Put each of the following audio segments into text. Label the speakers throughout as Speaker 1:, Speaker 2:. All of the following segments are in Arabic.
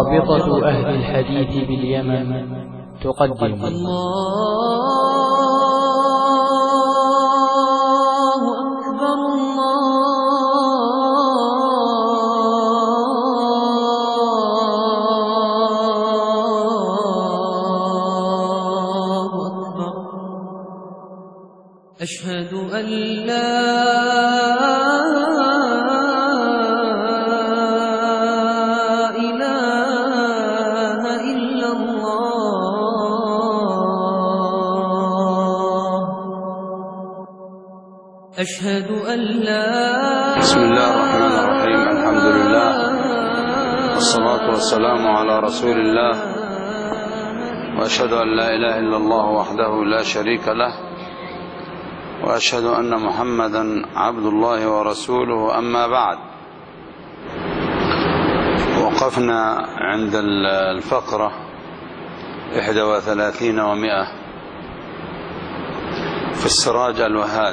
Speaker 1: رابطة أهل الحديث باليمن تقدم
Speaker 2: أشهد أن لا إله إلا الله. أشهد أن لا.
Speaker 3: بسم الله الرحمن الرحيم. الحمد لله والصلاة والسلام على رسول الله، وأشهد أن لا إله إلا الله وحده لا شريك له، وأشهد أن محمدا عبد الله ورسوله. أما بعد، وقفنا عند الفقرة 31 و100 في السراج الوهاج،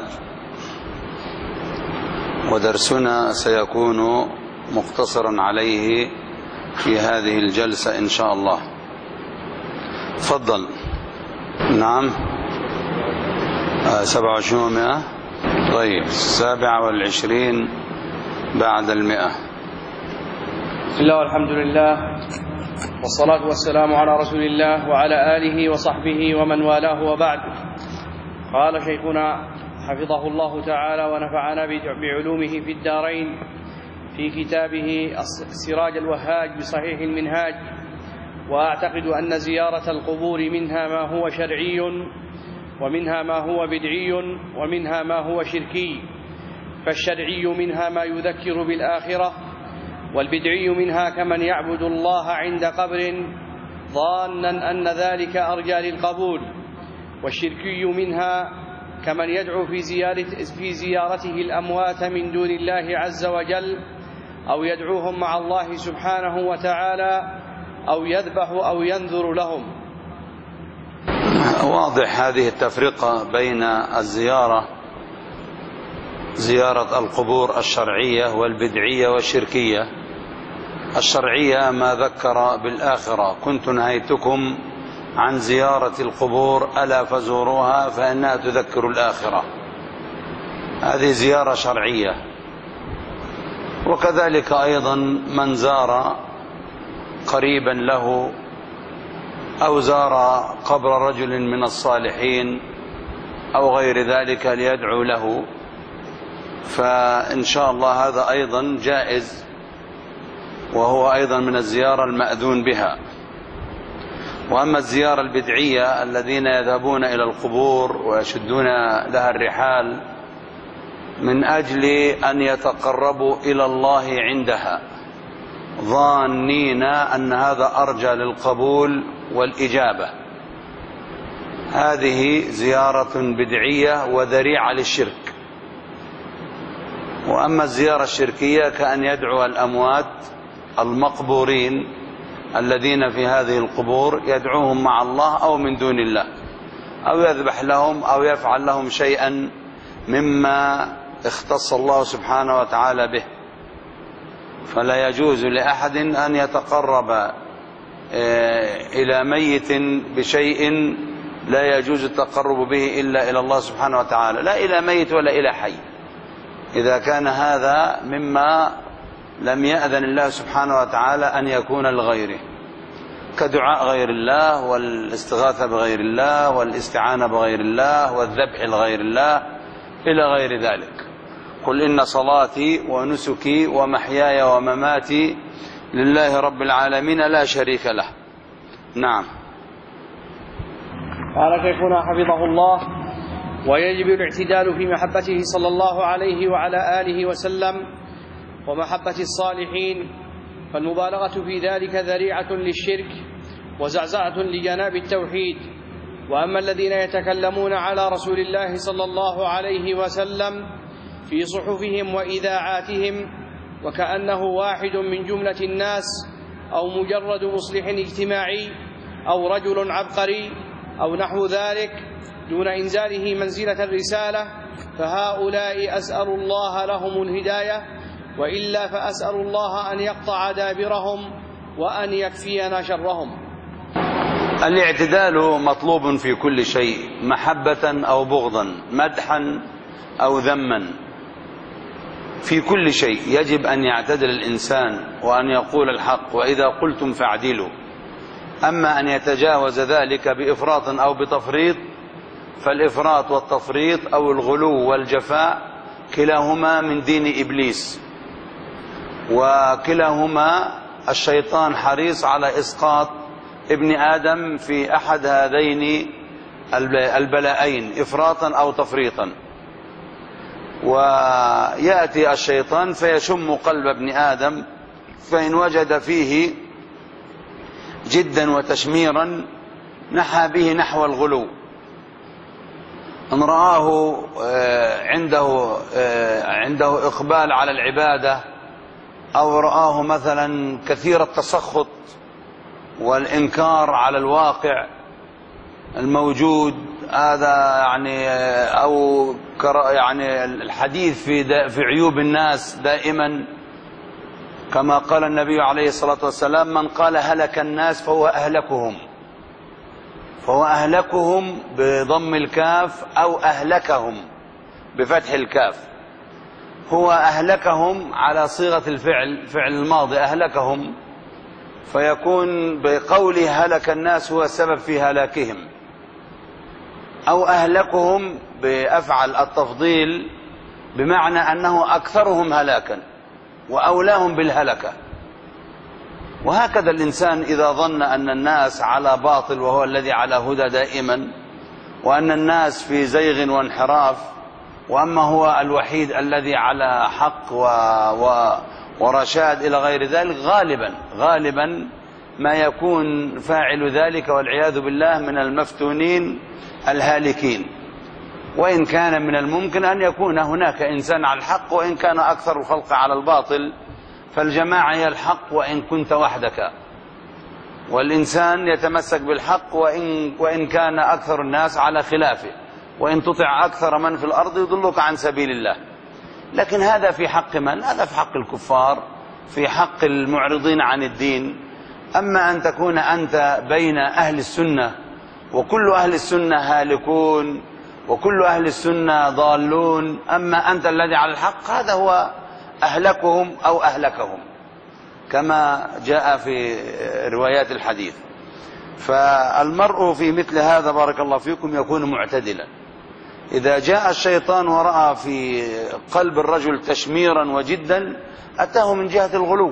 Speaker 3: ودرسنا سيكون مقتصرا عليه في هذه الجلسة إن شاء الله. تفضل. نعم، 27 و100. طيب، 27 بعد 100.
Speaker 4: بسم الله والحمد لله والصلاة والسلام على رسول الله وعلى آله وصحبه ومن والاه، وبعد. قال شيخنا حفظه الله تعالى ونفعنا بعلومه في الدارين في كتابه السراج الوهاج بصحيح المنهاج: وأعتقد أن زيارة القبور منها ما هو شرعي، ومنها ما هو بدعي، ومنها ما هو شركي. فالشرعي منها ما يذكر بالآخرة، والبدعي منها كمن يعبد الله عند قبر ظانا أن ذلك أرجى للقبول. والشركي منها كمن يدعو في زيارته الأموات من دون الله عز وجل، أو يدعوهم مع الله سبحانه وتعالى، أو يذبح أو ينذر لهم.
Speaker 3: واضح هذه التفرقة بين زيارة القبور الشرعية والبدعية والشركية. الشرعية ما ذكر بالآخرة: كنت نهيتكم عن زيارة القبور ألا فزوروها فإنها تذكر الآخرة. هذه زيارة شرعية. وكذلك أيضا من زار قريبا له أو زار قبر رجل من الصالحين أو غير ذلك ليدعو له، فإن شاء الله هذا أيضا جائز، وهو أيضا من الزيارة المأذون بها. وأما الزيارة البدعية الذين يذهبون إلى القبور ويشدون لها الرحال من أجل أن يتقربوا إلى الله عندها، ظانين أن هذا أرجى للقبول والإجابة، هذه زيارة بدعية وذريعة للشرك. وأما الزيارة الشركية كأن يدعو الأموات المقبورين الذين في هذه القبور، يدعوهم مع الله أو من دون الله، أو يذبح لهم أو يفعل لهم شيئا مما اختص الله سبحانه وتعالى به. فلا يجوز لأحد أن يتقرب إلى ميت بشيء لا يجوز التقرب به إلا إلى الله سبحانه وتعالى، لا إلى ميت ولا إلى حي، إذا كان هذا مما لم يأذن الله سبحانه وتعالى أن يكون لغيره، كدعاء غير الله والاستغاثة بغير الله والاستعانة بغير الله والذبح لغير الله إلى غير ذلك. قل إن صلاتي ونسكي ومحياي ومماتي لله رب العالمين لا شريك له. نعم.
Speaker 4: قال شيخنا حفظه الله: ويجب الاعتدال في محبته صلى الله عليه وعلى آله وسلم ومحبة الصالحين، فالمبالغة في ذلك ذريعة للشرك وزعزعة لجناب التوحيد. وأما الذين يتكلمون على رسول الله صلى الله عليه وسلم في صحفهم وإذاعاتهم وكأنه واحد من جملة الناس، أو مجرد مصلح اجتماعي، أو رجل عبقري، أو نحو ذلك، دون إنزاله منزلة الرسالة، فهؤلاء أسأل الله لهم الهداية، وإلا فأسأل الله أن يقطع دابرهم وأن يكفينا شرهم.
Speaker 3: الاعتدال مطلوب في كل شيء، محبة أو بغضا، مدحا أو ذما، في كل شيء يجب أن يعتدل الإنسان وأن يقول الحق، وإذا قلتم فاعدلوا. أما أن يتجاوز ذلك بإفراط أو بتفريط، فالإفراط والتفريط أو الغلو والجفاء كلاهما من دين إبليس، وكلاهما الشيطان حريص على إسقاط ابن آدم في أحد هذين البلاءين، إفراطا أو تفريطا. ويأتي الشيطان فيشم قلب ابن آدم، فإن وجد فيه جدا وتشميرا نحى به نحو الغلو. إن رآه عنده إقبال على العبادة، أو رآه مثلا كثير التسخط والإنكار على الواقع الموجود، هذا يعني أو يعني الحديث في عيوب الناس دائما، كما قال النبي عليه الصلاة والسلام: من قال هلك الناس فهو أهلكهم بضم الكاف، أو أهلكهم بفتح الكاف. هو أهلكهم على صيغة الفعل، فعل الماضي أهلكهم، فيكون بقوله هلك الناس هو السبب في هلاكهم، أو أهلكهم بأفعل التفضيل بمعنى أنه أكثرهم هلاكا وأولاهم بالهلكة. وهكذا الإنسان إذا ظن أن الناس على باطل وهو الذي على هدى دائما، وأن الناس في زيغ وانحراف، وأما هو الوحيد الذي على حق ورشاد إلى غير ذلك، غالبا ما يكون فاعل ذلك والعياذ بالله من المفتونين الهالكين. وإن كان من الممكن أن يكون هناك إنسان على الحق، وإن كان أكثر الخلق على الباطل، فالجماعة هي الحق وإن كنت وحدك، والإنسان يتمسك بالحق وإن كان أكثر الناس على خلافه، وإن تطع أكثر من في الأرض يضلك عن سبيل الله. لكن هذا في حق من؟ هذا في حق الكفار، في حق المعرضين عن الدين. أما أن تكون أنت بين أهل السنة، وكل أهل السنة هالكون وكل أهل السنة ضالون، أما أنت الذي على الحق، هذا هو أهلكهم أو أهلكهم، كما جاء في روايات الحديث. فالمرء في مثل هذا بارك الله فيكم يكون معتدلا. إذا جاء الشيطان ورأى في قلب الرجل تشميرا وجدا، أتاه من جهة الغلو،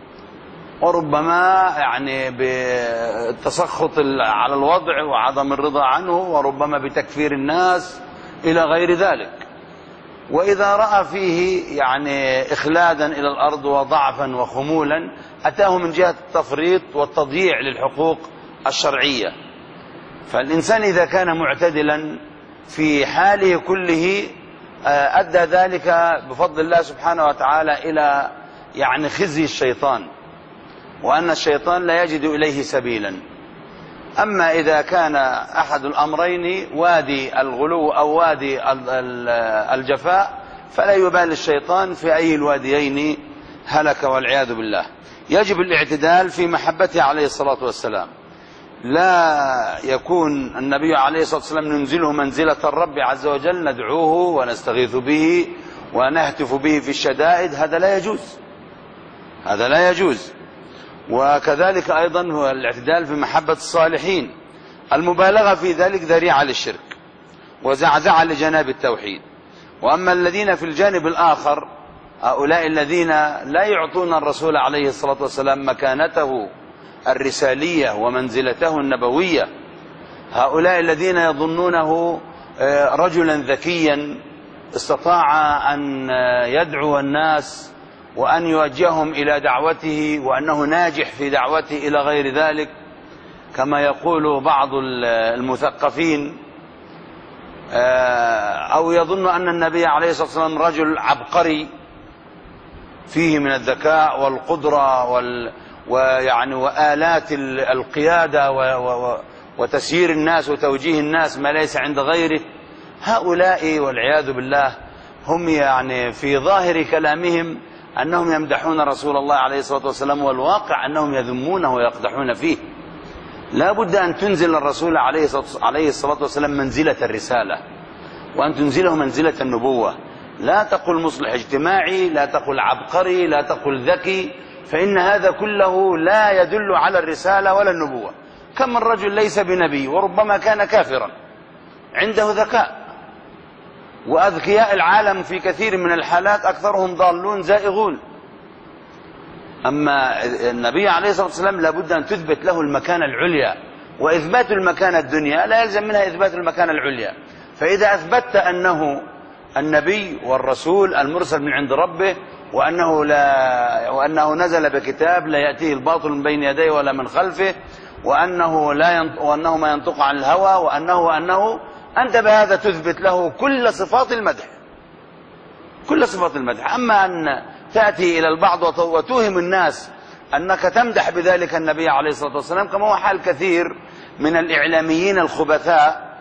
Speaker 3: وربما يعني بالتسخط على الوضع وعدم الرضا عنه، وربما بتكفير الناس إلى غير ذلك. وإذا رأى فيه يعني إخلادا إلى الأرض وضعفا وخمولا، أتاه من جهة التفريط والتضييع للحقوق الشرعية. فالإنسان إذا كان معتدلا في حاله كله، أدى ذلك بفضل الله سبحانه وتعالى إلى يعني خزي الشيطان، وأن الشيطان لا يجد إليه سبيلا. أما إذا كان أحد الأمرين وادي الغلو أو وادي الجفاء، فلا يبال الشيطان في أي الواديين هلك والعياذ بالله. يجب الاعتدال في محبته عليه الصلاة والسلام. لا يكون النبي عليه الصلاة والسلام ننزله منزلة الرب عز وجل، ندعوه ونستغيث به ونهتف به في الشدائد، هذا لا يجوز. وكذلك أيضا هو الاعتدال في محبة الصالحين. المبالغة في ذلك ذريعة للشرك وزعزعة لجناب التوحيد. وأما الذين في الجانب الآخر، هؤلاء الذين لا يعطون الرسول عليه الصلاة والسلام مكانته الرسالية ومنزلته النبوية، هؤلاء الذين يظنونه رجلا ذكيا استطاع أن يدعو الناس وأن يوجههم إلى دعوته، وأنه ناجح في دعوته إلى غير ذلك، كما يقول بعض المثقفين، أو يظن أن النبي عليه الصلاة والسلام رجل عبقري فيه من الذكاء والقدرة ويعني وآلات القيادة وتسيير الناس وتوجيه الناس ما ليس عند غيره. هؤلاء والعياذ بالله هم يعني في ظاهر كلامهم أنهم يمدحون رسول الله عليه الصلاة والسلام، والواقع أنهم يذمونه ويقدحون فيه. لا بد أن تنزل الرسول عليه الصلاة والسلام منزلة الرسالة، وأن تنزله منزلة النبوة. لا تقل مصلح اجتماعي، لا تقل عبقري، لا تقل ذكي، فإن هذا كله لا يدل على الرسالة ولا النبوة. كم من رجل ليس بنبي وربما كان كافرا عنده ذكاء، وأذكياء العالم في كثير من الحالات أكثرهم ضالون زائغون. أما النبي عليه الصلاة والسلام لابد أن تثبت له المكانة العليا، وإثبات المكانة الدنيا لا يلزم منها إثبات المكانة العليا. فإذا أثبتت أنه النبي والرسول المرسل من عند ربه، وأنه نزل بكتاب لا يأتيه الباطل من بين يديه ولا من خلفه، وأنه ما ينطق عن الهوى، وأنه أنت بهذا تثبت له كل صفات المدح، كل صفات المدح. أما أن تأتي إلى البعض وتوهم الناس أنك تمدح بذلك النبي عليه الصلاة والسلام، كما هو حال كثير من الإعلاميين الخبثاء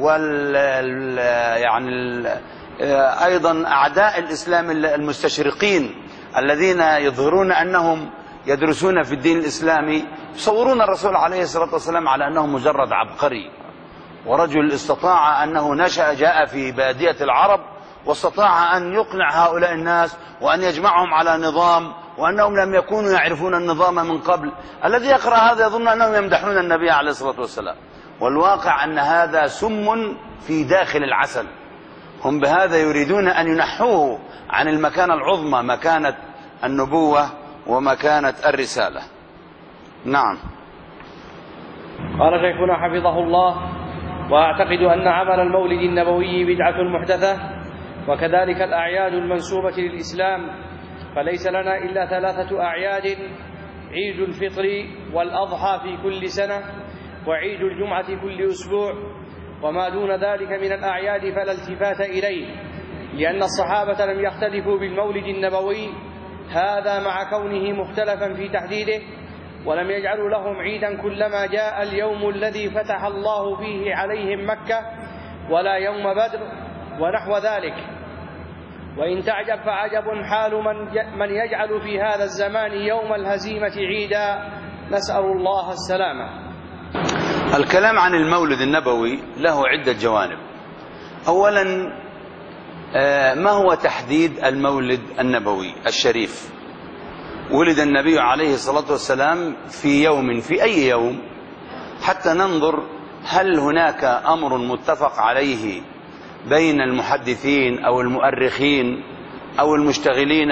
Speaker 3: أيضا أعداء الإسلام المستشرقين الذين يظهرون أنهم يدرسون في الدين الإسلامي، يصورون الرسول عليه الصلاة والسلام على أنه مجرد عبقري ورجل استطاع أنه جاء في بادية العرب واستطاع أن يقنع هؤلاء الناس وأن يجمعهم على نظام، وأنهم لم يكونوا يعرفون النظام من قبل. الذي يقرأ هذا يظن أنهم يمدحون النبي عليه الصلاة والسلام، والواقع أن هذا سم في داخل العسل. هم بهذا يريدون أن ينحوه عن المكانة العظمى، مكانة النبوة ومكانة الرسالة. نعم.
Speaker 4: قال شيخنا حفظه الله: وأعتقد أن عمل المولد النبوي بدعة محدثة، وكذلك الأعياد المنسوبة للإسلام، فليس لنا إلا 3 أعياد: عيد الفطر والأضحى في كل سنة، وعيد الجمعة كل أسبوع، وما دون ذلك من الأعياد فلا التفات إليه، لأن الصحابة لم يختلفوا بالمولد النبوي هذا مع كونه مختلفا في تحديده، ولم يجعلوا لهم عيدا كلما جاء اليوم الذي فتح الله فيه عليهم مكة، ولا يوم بدر ونحو ذلك. وإن تعجب فعجب حال من يجعل في هذا الزمان يوم الهزيمة عيدا، نسأل الله السلامة.
Speaker 3: الكلام عن المولد النبوي له عدة جوانب. أولا، ما هو تحديد المولد النبوي الشريف؟ ولد النبي عليه الصلاة والسلام في يوم، في أي يوم؟ حتى ننظر هل هناك أمر متفق عليه بين المحدثين أو المؤرخين أو المشتغلين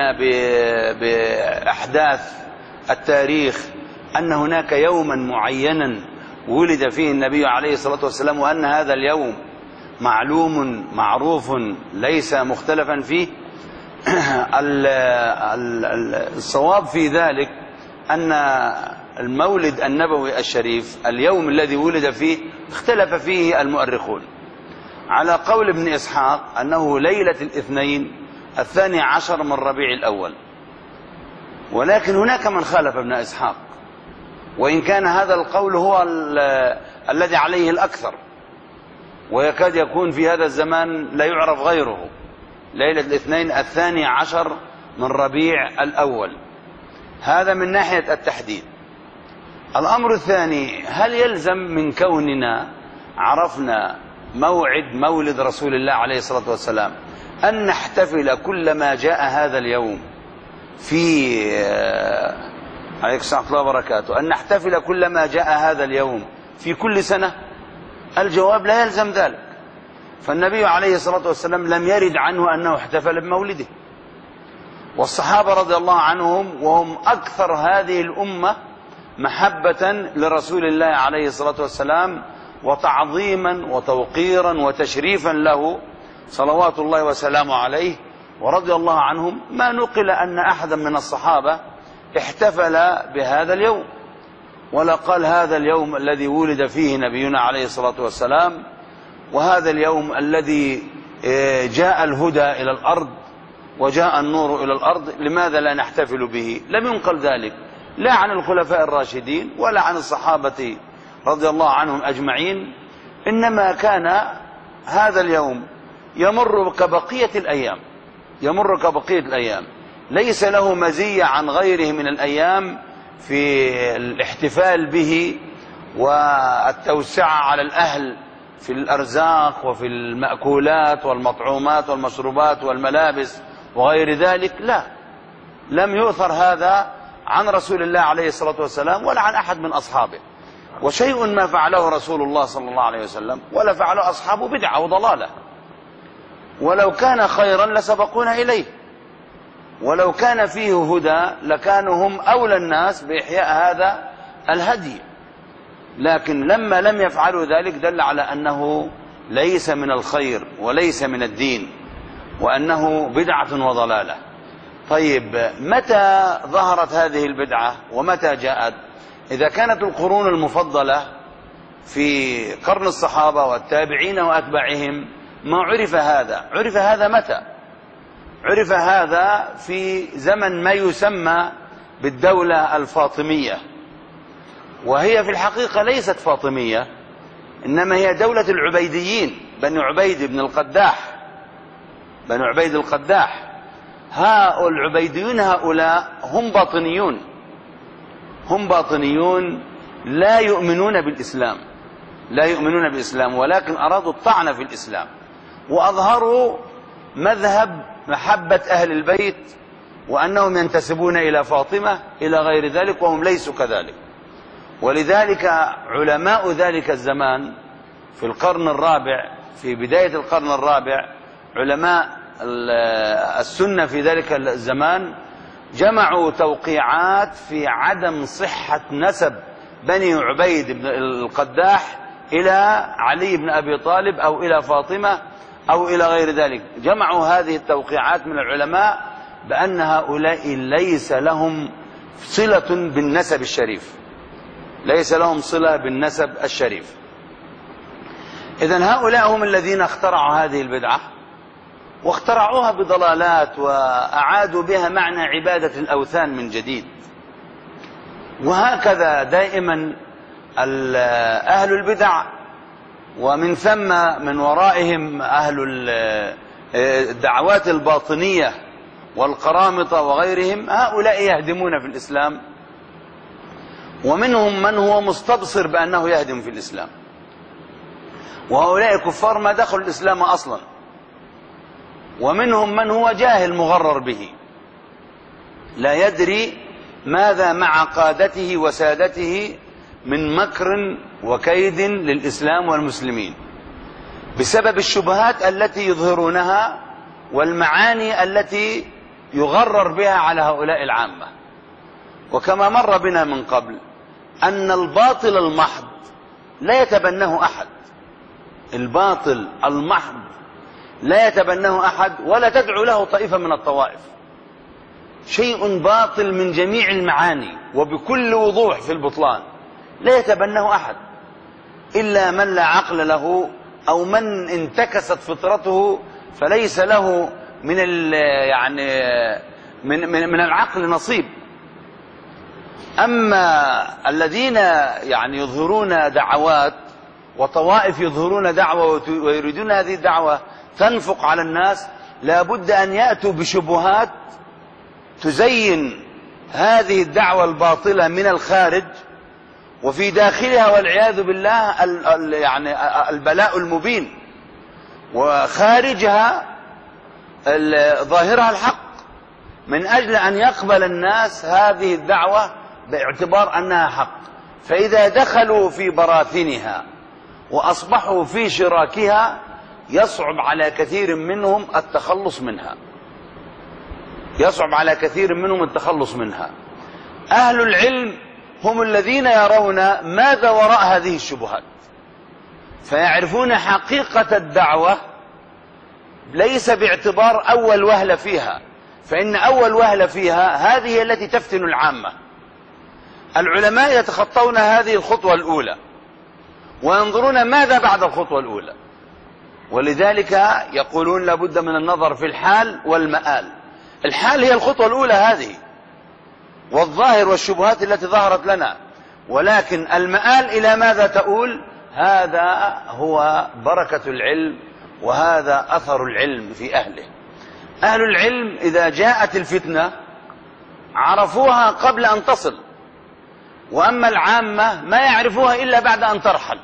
Speaker 3: بأحداث التاريخ أن هناك يوما معينا ولد فيه النبي عليه الصلاة والسلام، وأن هذا اليوم معلوم معروف ليس مختلفا فيه. الصواب في ذلك أن المولد النبوي الشريف اليوم الذي ولد فيه اختلف فيه المؤرخون، على قول ابن إسحاق أنه ليلة الاثنين 12 من ربيع الأول، ولكن هناك من خالف ابن إسحاق، وإن كان هذا القول هو الذي عليه الأكثر، ويكاد يكون في هذا الزمان لا يعرف غيره. ليلة الاثنين 12 من ربيع الأول، هذا من ناحية التحديد. الأمر الثاني، هل يلزم من كوننا عرفنا موعد مولد رسول الله عليه الصلاة والسلام أن نحتفل كلما جاء هذا اليوم في عليك السلام الله وبركاته، أن نحتفل كلما جاء هذا اليوم في كل سنة؟ الجواب لا يلزم ذلك. فالنبي عليه الصلاة والسلام لم يرد عنه أنه احتفل بمولده، والصحابة رضي الله عنهم وهم أكثر هذه الأمة محبة لرسول الله عليه الصلاة والسلام وتعظيما وتوقيرا وتشريفا له صلوات الله وسلامه عليه ورضي الله عنهم، ما نقل أن أحدا من الصحابة احتفل بهذا اليوم، ولا قال هذا اليوم الذي ولد فيه نبينا عليه الصلاة والسلام، وهذا اليوم الذي جاء الهدى إلى الأرض وجاء النور إلى الأرض، لماذا لا نحتفل به؟ لم ينقل ذلك لا عن الخلفاء الراشدين ولا عن الصحابة رضي الله عنهم أجمعين، إنما كان هذا اليوم يمر كبقية الأيام، ليس له مزية عن غيره من الأيام في الاحتفال به والتوسعة على الأهل في الأرزاق وفي المأكولات والمطعومات والمشروبات والملابس وغير ذلك. لا، لم يؤثر هذا عن رسول الله عليه الصلاة والسلام ولا عن أحد من أصحابه. وشيء ما فعله رسول الله صلى الله عليه وسلم ولا فعله أصحابه بدعة وضلالة، ولو كان خيرا لسبقونا إليه، ولو كان فيه هدى لكانوا هم أولى الناس بإحياء هذا الهدي، لكن لما لم يفعلوا ذلك دل على أنه ليس من الخير وليس من الدين، وأنه بدعة وضلالة. طيب، متى ظهرت هذه البدعة ومتى جاءت؟ إذا كانت القرون المفضلة في قرن الصحابة والتابعين وأتباعهم ما عرف هذا، عرف هذا متى؟ عرف هذا في زمن ما يسمى بالدولة الفاطمية، وهي في الحقيقة ليست فاطمية، إنما هي دولة العبيديين، بني عبيد بن القداح، بني عبيد القداح. العبيديون هؤلاء هم باطنيون، هم باطنيون لا يؤمنون بالإسلام، لا يؤمنون بالإسلام، ولكن أرادوا الطعن في الإسلام، وأظهروا مذهب محبة أهل البيت وأنهم ينتسبون إلى فاطمة إلى غير ذلك، وهم ليسوا كذلك. ولذلك علماء ذلك الزمان في القرن الرابع، في بداية القرن الرابع، علماء السنة في ذلك الزمان جمعوا توقيعات في عدم صحة نسب بني عبيد بن القداح إلى علي بن أبي طالب أو إلى فاطمة أو إلى غير ذلك. جمعوا هذه التوقيعات من العلماء بأن هؤلاء ليس لهم صلة بالنسب الشريف، ليس لهم صلة بالنسب الشريف. إذن هؤلاء هم الذين اخترعوا هذه البدعة، واخترعوها بضلالات وأعادوا بها معنى عبادة الأوثان من جديد. وهكذا دائما أهل البدع، ومن ثم من ورائهم أهل الدعوات الباطنية والقرامطة وغيرهم، هؤلاء يهدمون في الإسلام، ومنهم من هو مستبصر بأنه يهدم في الإسلام، وهؤلاء كفار ما دخلوا الإسلام أصلا، ومنهم من هو جاهل مغرر به لا يدري ماذا مع قادته وسادته من مكر وكيد للإسلام والمسلمين بسبب الشبهات التي يظهرونها والمعاني التي يغرر بها على هؤلاء العامة. وكما مر بنا من قبل أن الباطل المحض لا يتبناه أحد، الباطل المحض لا يتبناه أحد ولا تدعو له طائفة من الطوائف، شيء باطل من جميع المعاني وبكل وضوح في البطلان لا يتبناه أحد إلا من لا عقل له أو من انتكست فطرته فليس له من العقل نصيب. أما الذين يظهرون دعوات وطوائف يظهرون دعوة ويريدون هذه الدعوة تنفق على الناس، لا بد أن يأتوا بشبهات تزين هذه الدعوة الباطلة من الخارج، وفي داخلها والعياذ بالله البلاء المبين، وخارجها ظاهرها الحق، من أجل أن يقبل الناس هذه الدعوة باعتبار أنها حق. فإذا دخلوا في براثنها وأصبحوا في شراكها يصعب على كثير منهم التخلص منها، يصعب على كثير منهم التخلص منها. أهل العلم هم الذين يرون ماذا وراء هذه الشبهات، فيعرفون حقيقة الدعوة ليس باعتبار أول وهلة فيها، فإن أول وهلة فيها هذه التي تفتن العامة. العلماء يتخطون هذه الخطوة الأولى وينظرون ماذا بعد الخطوة الأولى، ولذلك يقولون لابد من النظر في الحال والمآل. الحال هي الخطوة الأولى هذه والظاهر والشبهات التي ظهرت لنا، ولكن المآل إلى ماذا تؤول؟ هذا هو بركة العلم وهذا أثر العلم في أهله. أهل العلم إذا جاءت الفتنة عرفوها قبل أن تصل، وأما العامة ما يعرفوها إلا بعد أن ترحل،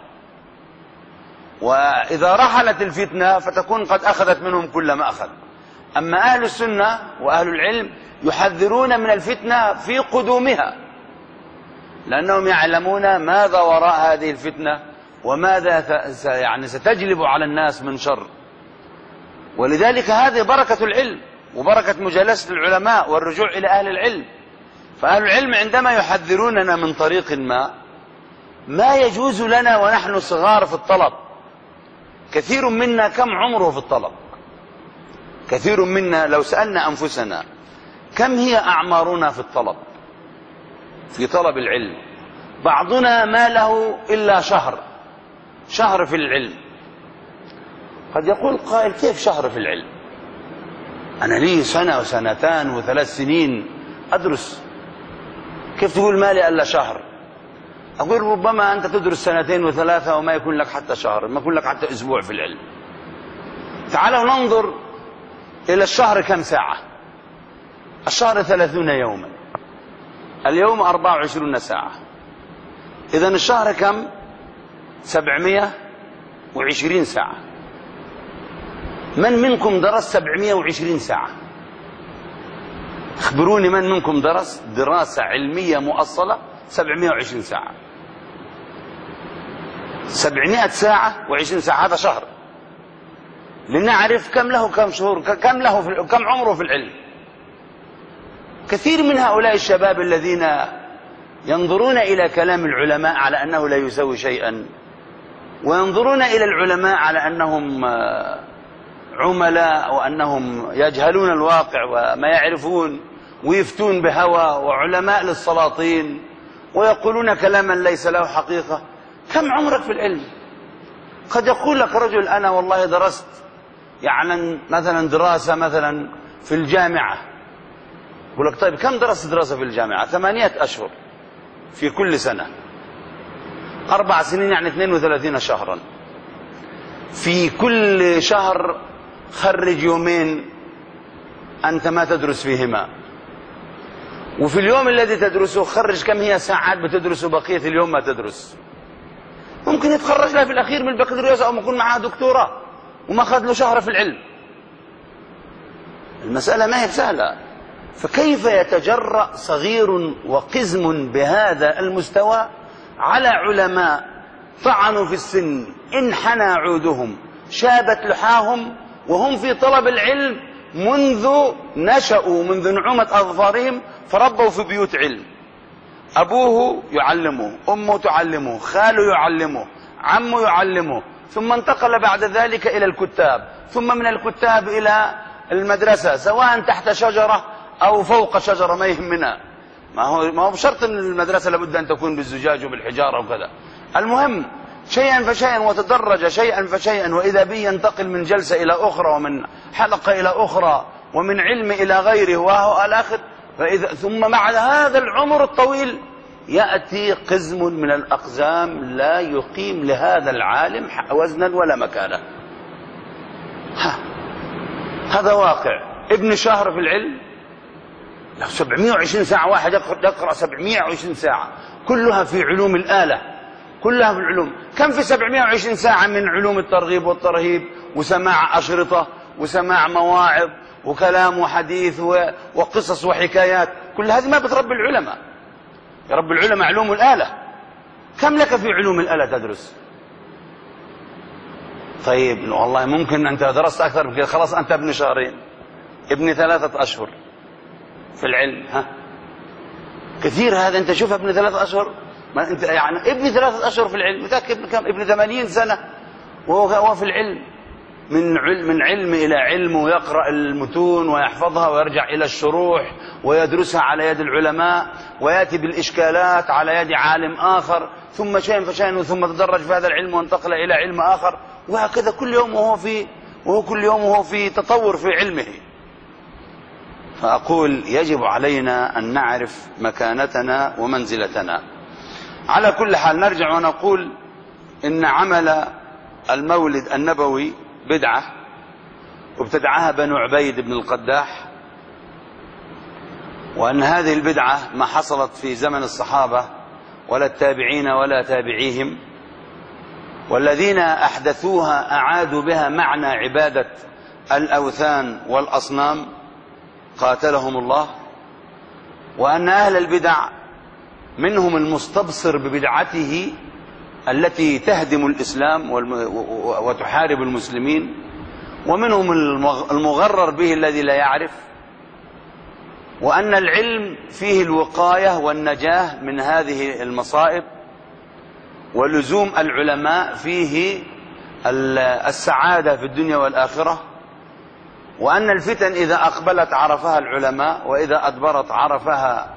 Speaker 3: وإذا رحلت الفتنة فتكون قد أخذت منهم كل ما أخذ. أما أهل السنة وأهل العلم يحذرون من الفتنة في قدومها، لأنهم يعلمون ماذا وراء هذه الفتنة وماذا ستجلب على الناس من شر. ولذلك هذه بركة العلم وبركة مجالسة العلماء والرجوع إلى أهل العلم. فأهل العلم عندما يحذروننا من طريق ما يجوز لنا ونحن صغار في الطلب. كثير منا كم عمره في الطلب؟ كثير منا لو سألنا أنفسنا كم هي أعمارنا في الطلب، في طلب العلم؟ بعضنا ما له إلا شهر في العلم. قد يقول قائل كيف شهر في العلم؟ أنا لي سنة وسنتان وثلاث سنين أدرس، كيف تقول ما لي إلا شهر؟ أقول ربما أنت تدرس سنتين وثلاثة وما يكون لك حتى شهر، ما يكون لك حتى أسبوع في العلم. تعالوا ننظر إلى الشهر كم ساعة. الشهر 30 يوما، اليوم 24 ساعة، إذن الشهر كم؟ 720 ساعة. من منكم درس 720 ساعة؟ اخبروني من منكم درس دراسة علمية مؤصلة 720 ساعة؟ 700 ساعة و20 ساعة، هذا شهر. لنعرف كم له كم شهور، كم عمره في العلم. كثير من هؤلاء الشباب الذين ينظرون إلى كلام العلماء على أنه لا يسوي شيئا، وينظرون إلى العلماء على أنهم عملاء وأنهم يجهلون الواقع وما يعرفون، ويفتون بهوى، وعلماء للسلاطين، ويقولون كلاما ليس له حقيقة. كم عمرك في العلم؟ قد يقول لك رجل أنا والله درست مثلا دراسة مثلا في الجامعة. يقول لك طيب كم دراسة في الجامعة؟ 8 أشهر في كل سنة، 4 سنين يعني 32 شهرا. في كل شهر خرج يومين أنت ما تدرس فيهما، وفي اليوم الذي تدرسه خرج كم هي ساعات بتدرسه بقية اليوم ما تدرس. ممكن يتخرج له في الأخير من البكالوريوس أو يكون معاه دكتوراه وما أخذ له شهر في العلم. المسألة ما هي سهلة. فكيف يتجرأ صغير وقزم بهذا المستوى على علماء طعنوا في السن، انحنى عودهم، شابت لحاهم، وهم في طلب العلم منذ نشأوا، منذ نعومة أظفارهم، فربوا في بيوت علم. أبوه يعلمه، أمه تعلمه، خاله يعلمه، عمه يعلمه، ثم انتقل بعد ذلك إلى الكتاب، ثم من الكتاب إلى المدرسة، سواء تحت شجرة أو فوق شجرة ما يهمنا. ما هو بشرط أن المدرسة لابد أن تكون بالزجاج وبالحجارة وكذا. المهم شيئا فشيئا وتدرج شيئا فشيئا، وإذا به ينتقل من جلسة إلى أخرى ومن حلقة إلى أخرى ومن علم إلى غيره وهو الآخر. ثم مع هذا العمر الطويل يأتي قزم من الأقزام لا يقيم لهذا العالم وزنا ولا مكانة. هذا واقع. ابن شهر في العلم، لو 720 ساعة واحد يقرأ 720 ساعة كلها في علوم الآلة، كلها في العلوم. كم في 720 ساعة من علوم الترغيب والترهيب وسماع أشرطة وسماع مواعظ وكلام وحديث وقصص وحكايات؟ كل هذه ما بتربي العلماء. يربي العلماء علوم الآلة. كم لك في علوم الآلة تدرس؟ طيب والله ممكن أنت درست أكثر من كده، خلاص أنت ابن شهرين، ابن 3 أشهر في العلم. كثير هذا. أنت شوف ابن 3 أشهر، ما أنت يعني ابن 3 أشهر في العلم، ذاك ابن كم؟ ابن 80 سنة وهو في العلم، من علم إلى علم، ويقرأ المتون ويحفظها ويرجع إلى الشروح ويدرسها على يد العلماء، ويأتي بالإشكالات على يد عالم آخر، ثم شيئا فشيئا، ثم تدرج في هذا العلم وانتقل إلى علم آخر، وهكذا كل يوم وهو في تطور في علمه. فأقول يجب علينا أن نعرف مكانتنا ومنزلتنا. على كل حال نرجع ونقول إن عمل المولد النبوي بدعة، وابتدعها بنو عبيد بن القداح، وأن هذه البدعة ما حصلت في زمن الصحابة ولا التابعين ولا تابعيهم، والذين أحدثوها أعادوا بها معنى عبادة الأوثان والأصنام قاتلهم الله، وأن أهل البدع منهم المستبصر ببدعته التي تهدم الإسلام وتحارب المسلمين، ومنهم المغرر به الذي لا يعرف، وأن العلم فيه الوقاية والنجاة من هذه المصائب، ولزوم العلماء فيه السعادة في الدنيا والآخرة، وأن الفتن إذا أقبلت عرفها العلماء، وإذا أدبرت عرفها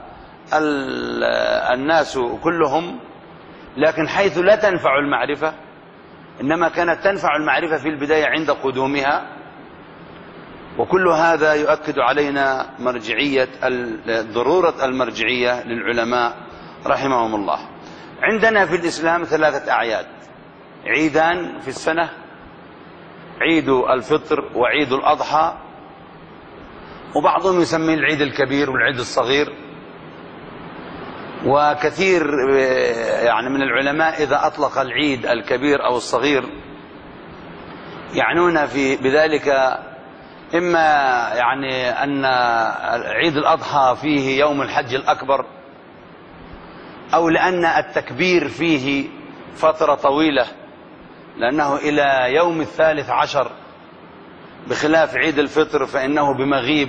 Speaker 3: الناس كلهم، لكن حيث لا تنفع المعرفة، إنما كانت تنفع المعرفة في البداية عند قدومها. وكل هذا يؤكد علينا مرجعية ضرورة المرجعية للعلماء رحمهم الله. عندنا في الإسلام 3 أعياد، عيدان في السنة: عيد الفطر وعيد الأضحى، وبعضهم يسميه العيد الكبير والعيد الصغير. وكثير يعني من العلماء إذا أطلق العيد الكبير أو الصغير يعنون بذلك إما يعني أن عيد الأضحى فيه يوم الحج الأكبر، أو لأن التكبير فيه فترة طويلة لأنه إلى يوم 13، بخلاف عيد الفطر فإنه بمغيب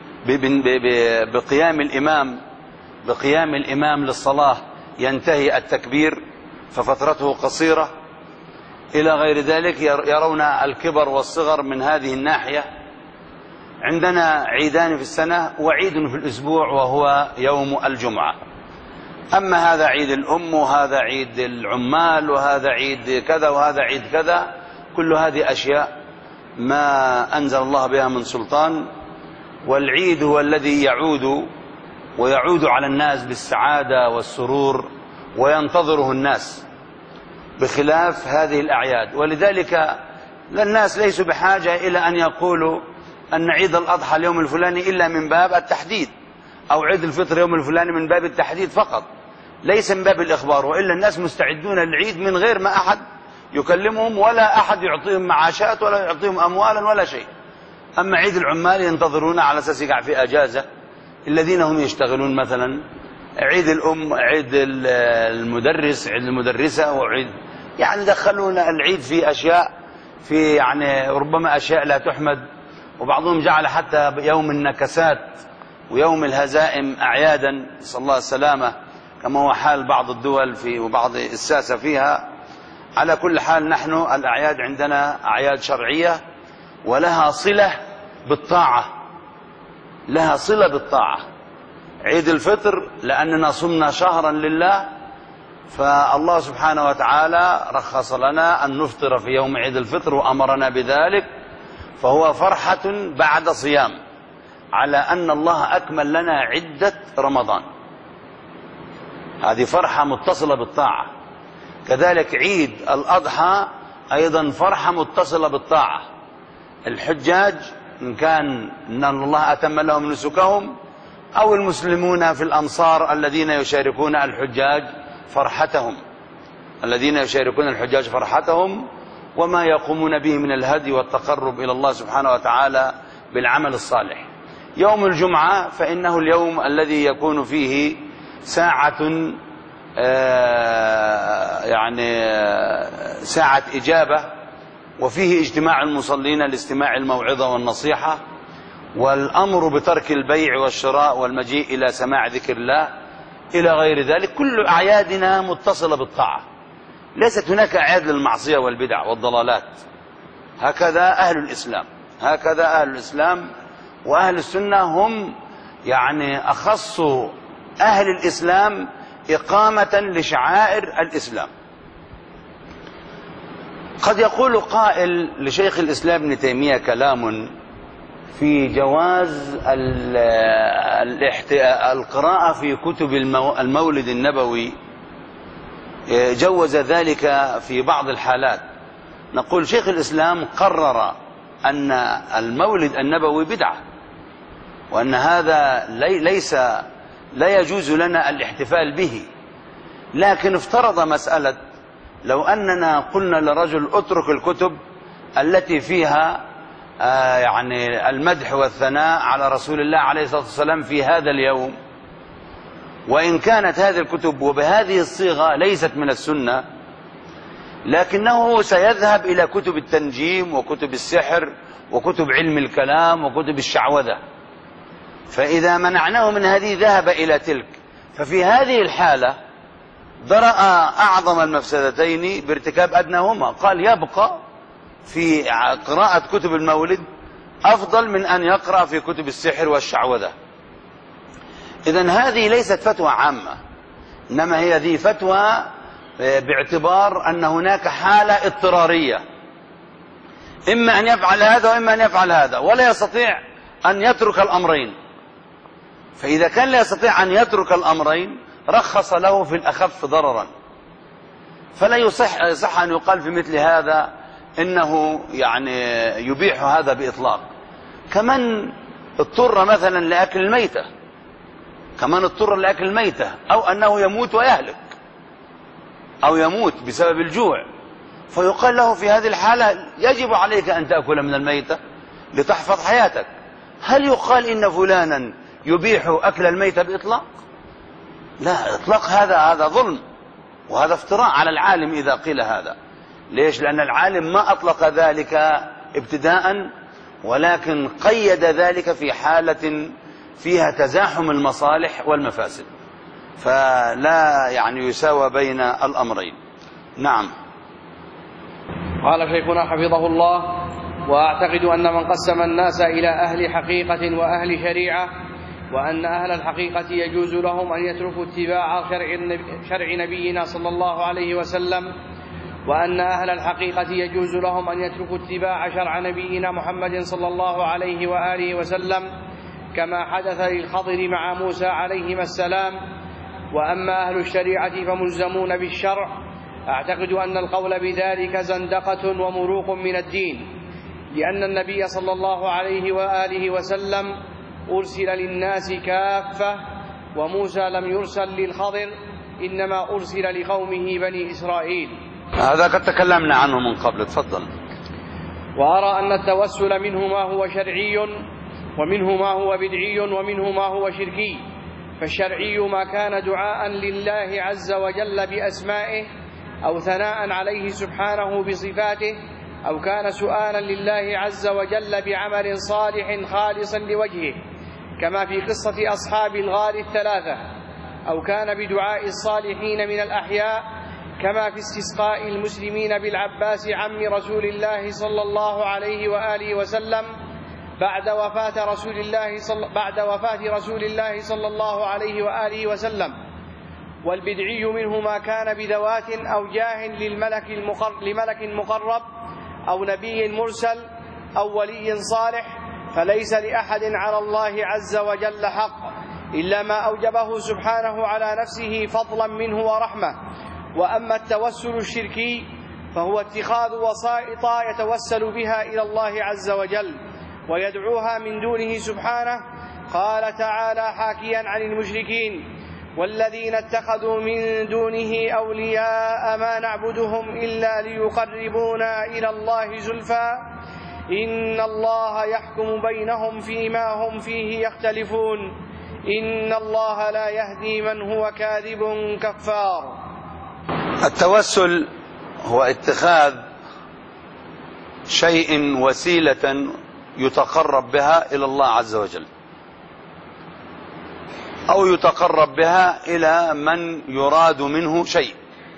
Speaker 3: بقيام الإمام للصلاة ينتهي التكبير، ففترته قصيرة. إلى غير ذلك يرون الكبر والصغر من هذه الناحية. عندنا عيدان في السنة وعيد في الأسبوع وهو يوم الجمعة. أما هذا عيد الأم، وهذا عيد العمال، وهذا عيد كذا، وهذا عيد كذا، كل هذه أشياء ما أنزل الله بها من سلطان. والعيد هو الذي يعود على الناس بالسعادة والسرور وينتظره الناس، بخلاف هذه الأعياد. ولذلك الناس ليسوا بحاجة إلى أن يقولوا أن عيد الأضحى اليوم الفلاني إلا من باب التحديد، أو عيد الفطر يوم الفلاني من باب التحديد فقط، ليس من باب الإخبار. وإلا الناس مستعدون للعيد من غير ما أحد يكلمهم، ولا أحد يعطيهم معاشات ولا يعطيهم أموالا ولا شيء. أما عيد العمال ينتظرون على أساس يقع في أجازة الذين هم يشتغلون. مثلا عيد الأم، عيد المدرس، عيد المدرسة، وعيد يعني دخلون العيد في أشياء، في يعني ربما أشياء لا تحمد. وبعضهم جعل حتى يوم النكسات ويوم الهزائم أعيادا، نسأل الله السلامة، كما هو حال بعض الدول وبعض الساسة فيها. على كل حال نحن الأعياد عندنا أعياد شرعية ولها صلة بالطاعة، لها صلة بالطاعة. عيد الفطر لأننا صمنا شهرا لله، فالله سبحانه وتعالى رخص لنا أن نفطر في يوم عيد الفطر وأمرنا بذلك، فهو فرحة بعد صيام على أن الله أكمل لنا عدة رمضان. هذه فرحة متصلة بالطاعة. كذلك عيد الأضحى أيضا فرحة متصلة بالطاعة. الحجاج إن كان أن الله أتم لهم نسكهم، أو المسلمون في الأمصار الذين يشاركون الحجاج فرحتهم وما يقومون به من الهدي والتقرب إلى الله سبحانه وتعالى بالعمل الصالح. يوم الجمعة فإنه اليوم الذي يكون فيه ساعة ساعة إجابة، وفيه اجتماع المصلين لاستماع الموعظة والنصيحة، والأمر بترك البيع والشراء والمجيء إلى سماع ذكر الله إلى غير ذلك. كل أعيادنا متصلة بالطاعة، ليست هناك أعياد للمعصية والبدع والضلالات. هكذا أهل الإسلام وأهل السنة هم يعني أخص أهل الإسلام إقامة لشعائر الإسلام. قد يقول قائل لشيخ الإسلام ابن تيمية كلام في جواز القراءة في كتب المولد النبوي، جوز ذلك في بعض الحالات. نقول شيخ الإسلام قرر أن المولد النبوي بدعة، وأن هذا لا يجوز لنا الاحتفال به. لكن افترض مسألة لو أننا قلنا لرجل اترك الكتب التي فيها يعني المدح والثناء على رسول الله عليه الصلاة والسلام في هذا اليوم، وإن كانت هذه الكتب وبهذه الصيغة ليست من السنة، لكنه سيذهب إلى كتب التنجيم وكتب السحر وكتب علم الكلام وكتب الشعوذة، فإذا منعناه من هذه ذهب إلى تلك. ففي هذه الحالة درأ أعظم المفسدتين بارتكاب أدناهما، قال يبقى في قراءة كتب المولد أفضل من أن يقرأ في كتب السحر والشعوذة. إذن هذه ليست فتوى عامة، إنما هي ذي فتوى باعتبار أن هناك حالة اضطرارية، إما أن يفعل هذا وإما أن يفعل هذا، ولا يستطيع أن يترك الأمرين. فإذا كان لا يستطيع أن يترك الأمرين رخص له في الأخف ضررا، فلا يصح أن يقال في مثل هذا إنه يعني يبيح هذا بإطلاق. كمن اضطر مثلا لأكل الميتة، كمن اضطر لأكل الميتة، أو أنه يموت ويهلك أو يموت بسبب الجوع، فيقال له في هذه الحالة يجب عليك أن تأكل من الميتة لتحفظ حياتك. هل يقال إن فلانا يبيح أكل الميتة بإطلاق؟ لا، إطلاق هذا ظلم، وهذا افتراء على العالم إذا قيل هذا. ليش؟ لأن العالم ما أطلق ذلك ابتداء، ولكن قيد ذلك في حالة فيها تزاحم المصالح والمفاسد، فلا يعني يساوى بين الأمرين. نعم.
Speaker 4: قال شيخنا حفظه الله: وأعتقد أن من قسم الناس إلى أهل حقيقة وأهل شريعة، وأن أهل الحقيقة يجوز لهم أن يتركوا اتباع شرع نبينا صلى الله عليه وسلم، وأن أهل الحقيقة يجوز لهم أن يتركوا اتباع شرع نبينا محمد صلى الله عليه وآله وسلم، كما حدث للخضر مع موسى عليهما السلام. وأما أهل الشريعة فملزمون بالشرع. أعتقد أن القول بذلك زندقة ومروق من الدين، لأن النبي صلى الله عليه وآله وسلم أرسل للناس كافة، وموسى لم يرسل للخضر، إنما أرسل لقومه بني إسرائيل.
Speaker 3: هذا قد تكلمنا عنه من قبل. تفضل.
Speaker 4: وأرى أن التوسل منه ما هو شرعي، ومنه ما هو بدعي، ومنه ما هو شركي. فالشرعي ما كان دعاء لله عز وجل بأسمائه، أو ثناء عليه سبحانه بصفاته، أو كان سؤالا لله عز وجل بعمل صالح خالصا لوجهه، كما في قصة أصحاب الغار الثلاثة، أو كان بدعاء الصالحين من الأحياء، كما في استسقاء المسلمين بالعباس عم رسول الله صلى الله عليه وآله وسلم بعد وفاة رسول الله صلى الله عليه وآله وسلم. والبدعي منه ما كان بذوات أو جاه لملك مقرب، أو نبي مرسل، أو ولي صالح، فليس لأحد على الله عز وجل حق إلا ما أوجبه سبحانه على نفسه فضلا منه ورحمة. وأما التوسل الشركي فهو اتخاذ وسائط يتوسل بها إلى الله عز وجل ويدعوها من دونه سبحانه. قال تعالى حاكيا عن المشركين: والذين اتخذوا من دونه أولياء ما نعبدهم إلا ليقربونا إلى الله زلفى إن الله يحكم بينهم فيما هم فيه يختلفون إن الله لا يهدي من هو كاذب كفار.
Speaker 3: التوسل هو اتخاذ شيء وسيلة يتقرب بها إلى الله عز وجل، أو يتقرب بها إلى من يراد منه شيء.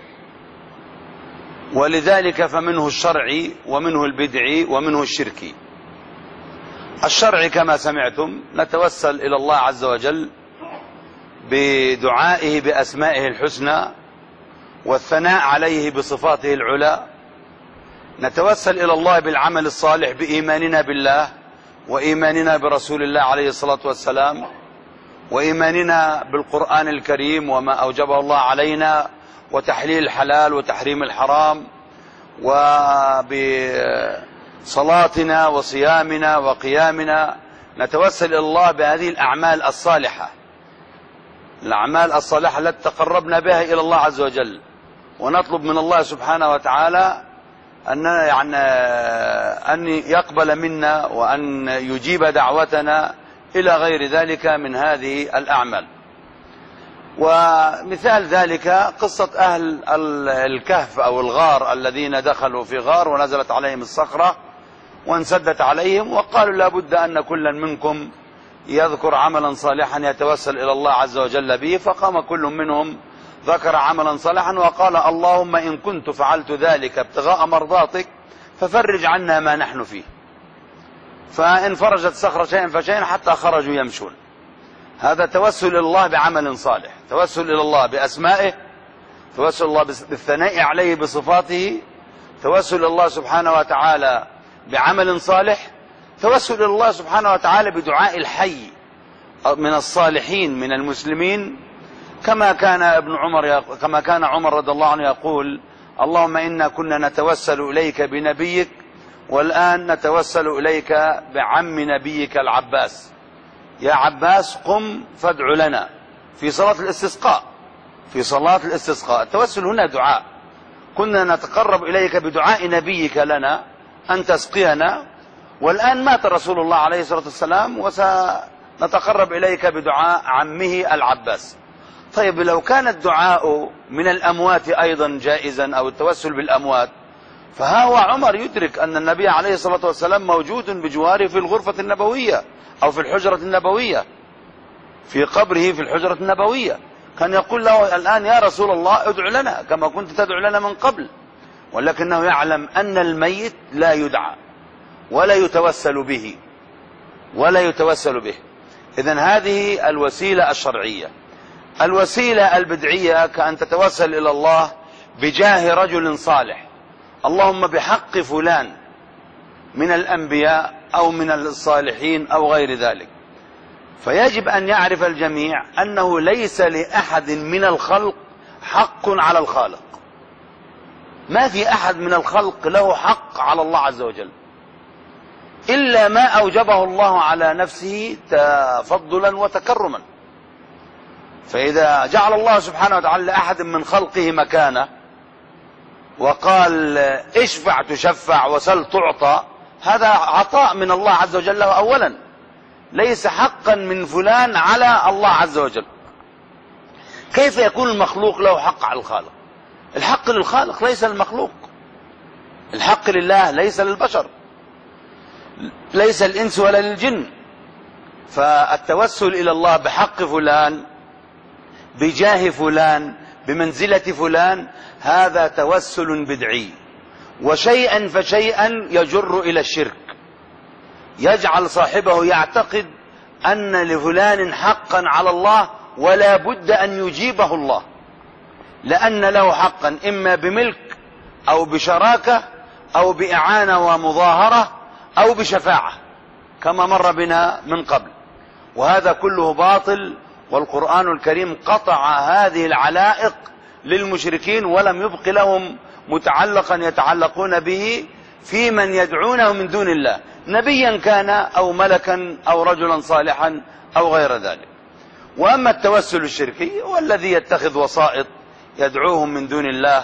Speaker 3: ولذلك فمنه الشرعي ومنه البدعي ومنه الشركي. الشرعي كما سمعتم نتوسل إلى الله عز وجل بدعائه بأسمائه الحسنى والثناء عليه بصفاته العلى، نتوسل إلى الله بالعمل الصالح بإيماننا بالله وإيماننا برسول الله عليه الصلاة والسلام وإيماننا بالقرآن الكريم وما أوجبه الله علينا وتحليل الحلال وتحريم الحرام، وبصفة صلاتنا وصيامنا وقيامنا نتوسل إلى الله بهذه الأعمال الصالحة، الأعمال الصالحة التي تقربنا بها إلى الله عز وجل، ونطلب من الله سبحانه وتعالى أن يقبل منا وأن يجيب دعوتنا إلى غير ذلك من هذه الأعمال. ومثال ذلك قصة أهل الكهف أو الغار الذين دخلوا في غار ونزلت عليهم الصخرة وانسدت عليهم، وقالوا لا بد أن كل منكم يذكر عملا صالحا يتوسل إلى الله عز وجل به، فقام كل منهم ذكر عملا صالحا وقال اللهم إن كنت فعلت ذلك ابتغاء مرضاتك ففرج عنا ما نحن فيه، فإن فرجت الصخرة شيئا فشيئا حتى خرجوا يمشون. هذا توسل إلى الله بعمل صالح، توسل إلى الله بأسمائه، توسل الله بالثناء عليه بصفاته، توسل إلى الله سبحانه وتعالى بعمل صالح، توسل إلى الله سبحانه وتعالى بدعاء الحي من الصالحين من المسلمين، كما كان عمر رضي الله عنه يقول اللهم إنا كنا نتوسل إليك بنبيك والآن نتوسل إليك بعم نبيك العباس، يا عباس قم فادع لنا في صلاة الاستسقاء. في صلاة الاستسقاء التوسل هنا دعاء، كنا نتقرب إليك بدعاء نبيك لنا أن تسقينا، والآن مات رسول الله عليه الصلاة والسلام وسنتقرب إليك بدعاء عمه العباس. طيب لو كان الدعاء من الأموات أيضا جائزا أو التوسل بالأموات، فها هو عمر يدرك أن النبي عليه الصلاة والسلام موجود بجواره في الغرفة النبوية أو في الحجرة النبوية، في قبره في الحجرة النبوية، كان يقول له الآن يا رسول الله ادع لنا كما كنت تدعو لنا من قبل، ولكنه يعلم أن الميت لا يدعى ولا يتوسل به. إذن هذه الوسيلة الشرعية. الوسيلة البدعية كأن تتوسل إلى الله بجاه رجل صالح، اللهم بحق فلان من الأنبياء أو من الصالحين أو غير ذلك. فيجب أن يعرف الجميع أنه ليس لأحد من الخلق حق على الخالق، ما في أحد من الخلق له حق على الله عز وجل إلا ما أوجبه الله على نفسه تفضلا وتكرما. فإذا جعل الله سبحانه وتعالى لأحد من خلقه مكانه وقال اشفع تشفع وسل تعطى، هذا عطاء من الله عز وجل أولا، ليس حقا من فلان على الله عز وجل. كيف يكون المخلوق له حق على الخالق؟ الحق للخالق ليس للمخلوق، الحق لله ليس للبشر، ليس الإنس ولا للجن. فالتوسل إلى الله بحق فلان بجاه فلان بمنزلة فلان هذا توسل بدعي، وشيئا فشيئا يجر إلى الشرك، يجعل صاحبه يعتقد أن لفلان حقا على الله ولا بد أن يجيبه الله، لأن له حقا إما بملك أو بشراكة أو بإعانة ومظاهرة أو بشفاعة كما مر بنا من قبل، وهذا كله باطل. والقرآن الكريم قطع هذه العلائق للمشركين ولم يبق لهم متعلقا يتعلقون به في من يدعونه من دون الله، نبيا كان أو ملكا أو رجلا صالحا أو غير ذلك. وأما التوسل الشركي هو الذي يتخذ وسائط يدعوهم من دون الله،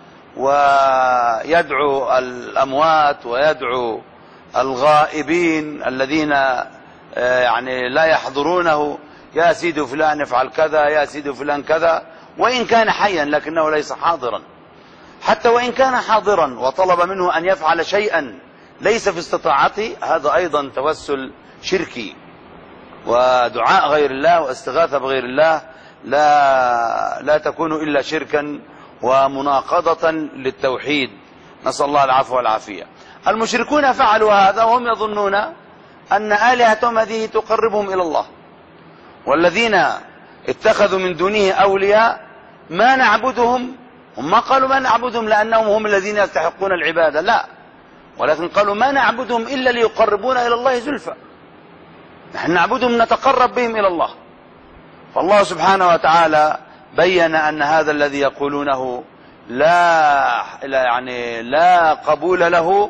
Speaker 3: ويدعو الأموات ويدعو الغائبين الذين يعني لا يحضرونه، يا سيد فلان افعل كذا، يا سيد فلان كذا، وإن كان حيا لكنه ليس حاضرا. حتى وإن كان حاضرا وطلب منه أن يفعل شيئا ليس في استطاعته، هذا أيضا توسل شركي، ودعاء غير الله واستغاثة بغير الله لا تكون إلا شركا ومناقضة للتوحيد، نسأل الله العفو والعافية. المشركون فعلوا هذا وهم يظنون أن آلهتهم هذه تقربهم إلى الله، والذين اتخذوا من دونه أولياء ما نعبدهم، هم ما قالوا ما نعبدهم لأنهم هم الذين يستحقون العبادة، لا، ولكن قالوا ما نعبدهم إلا ليقربونا إلى الله زلفى، نحن نعبدهم نتقرب بهم إلى الله. فالله سبحانه وتعالى بين أن هذا الذي يقولونه لا قبول له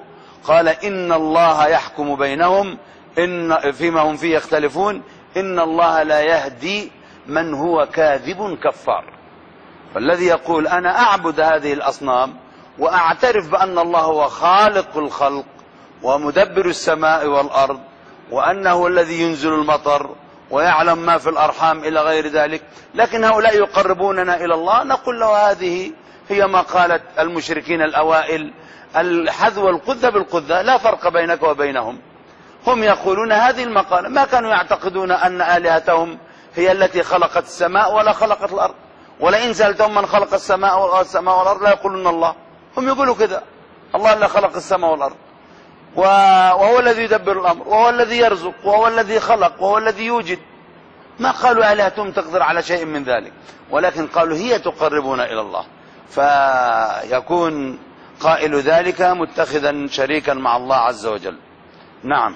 Speaker 3: قال إن الله يحكم بينهم إن فيما هم فيه يختلفون إن الله لا يهدي من هو كاذب كفار. فالذي يقول أنا أعبد هذه الأصنام وأعترف بأن الله هو خالق الخلق ومدبر السماء والأرض وأنه الذي ينزل المطر ويعلم ما في الأرحام إلى غير ذلك، لكن هؤلاء يقربوننا إلى الله، نقول له هذه هي ما قالت المشركين الأوائل: الحذو القذة بالقذة، لا فرق بينك وبينهم. هم يقولون هذه المقالة، ما كانوا يعتقدون أن آلهتهم هي التي خلقت السماء ولا خلقت الأرض، ولئن سألتهم من خلق السماء والأرض لا يقولون الله. هم يقولوا كذا: الله اللي خلق السماء والأرض، وهو الذي يدبر الأمر، وهو الذي يرزق، وهو الذي خلق، وهو الذي يوجد. ما قالوا آلهتهم تقدر على شيء من ذلك، ولكن قالوا هي تقربنا إلى الله. فيكون قائل ذلك متخذا شريكا مع الله عز وجل. نعم.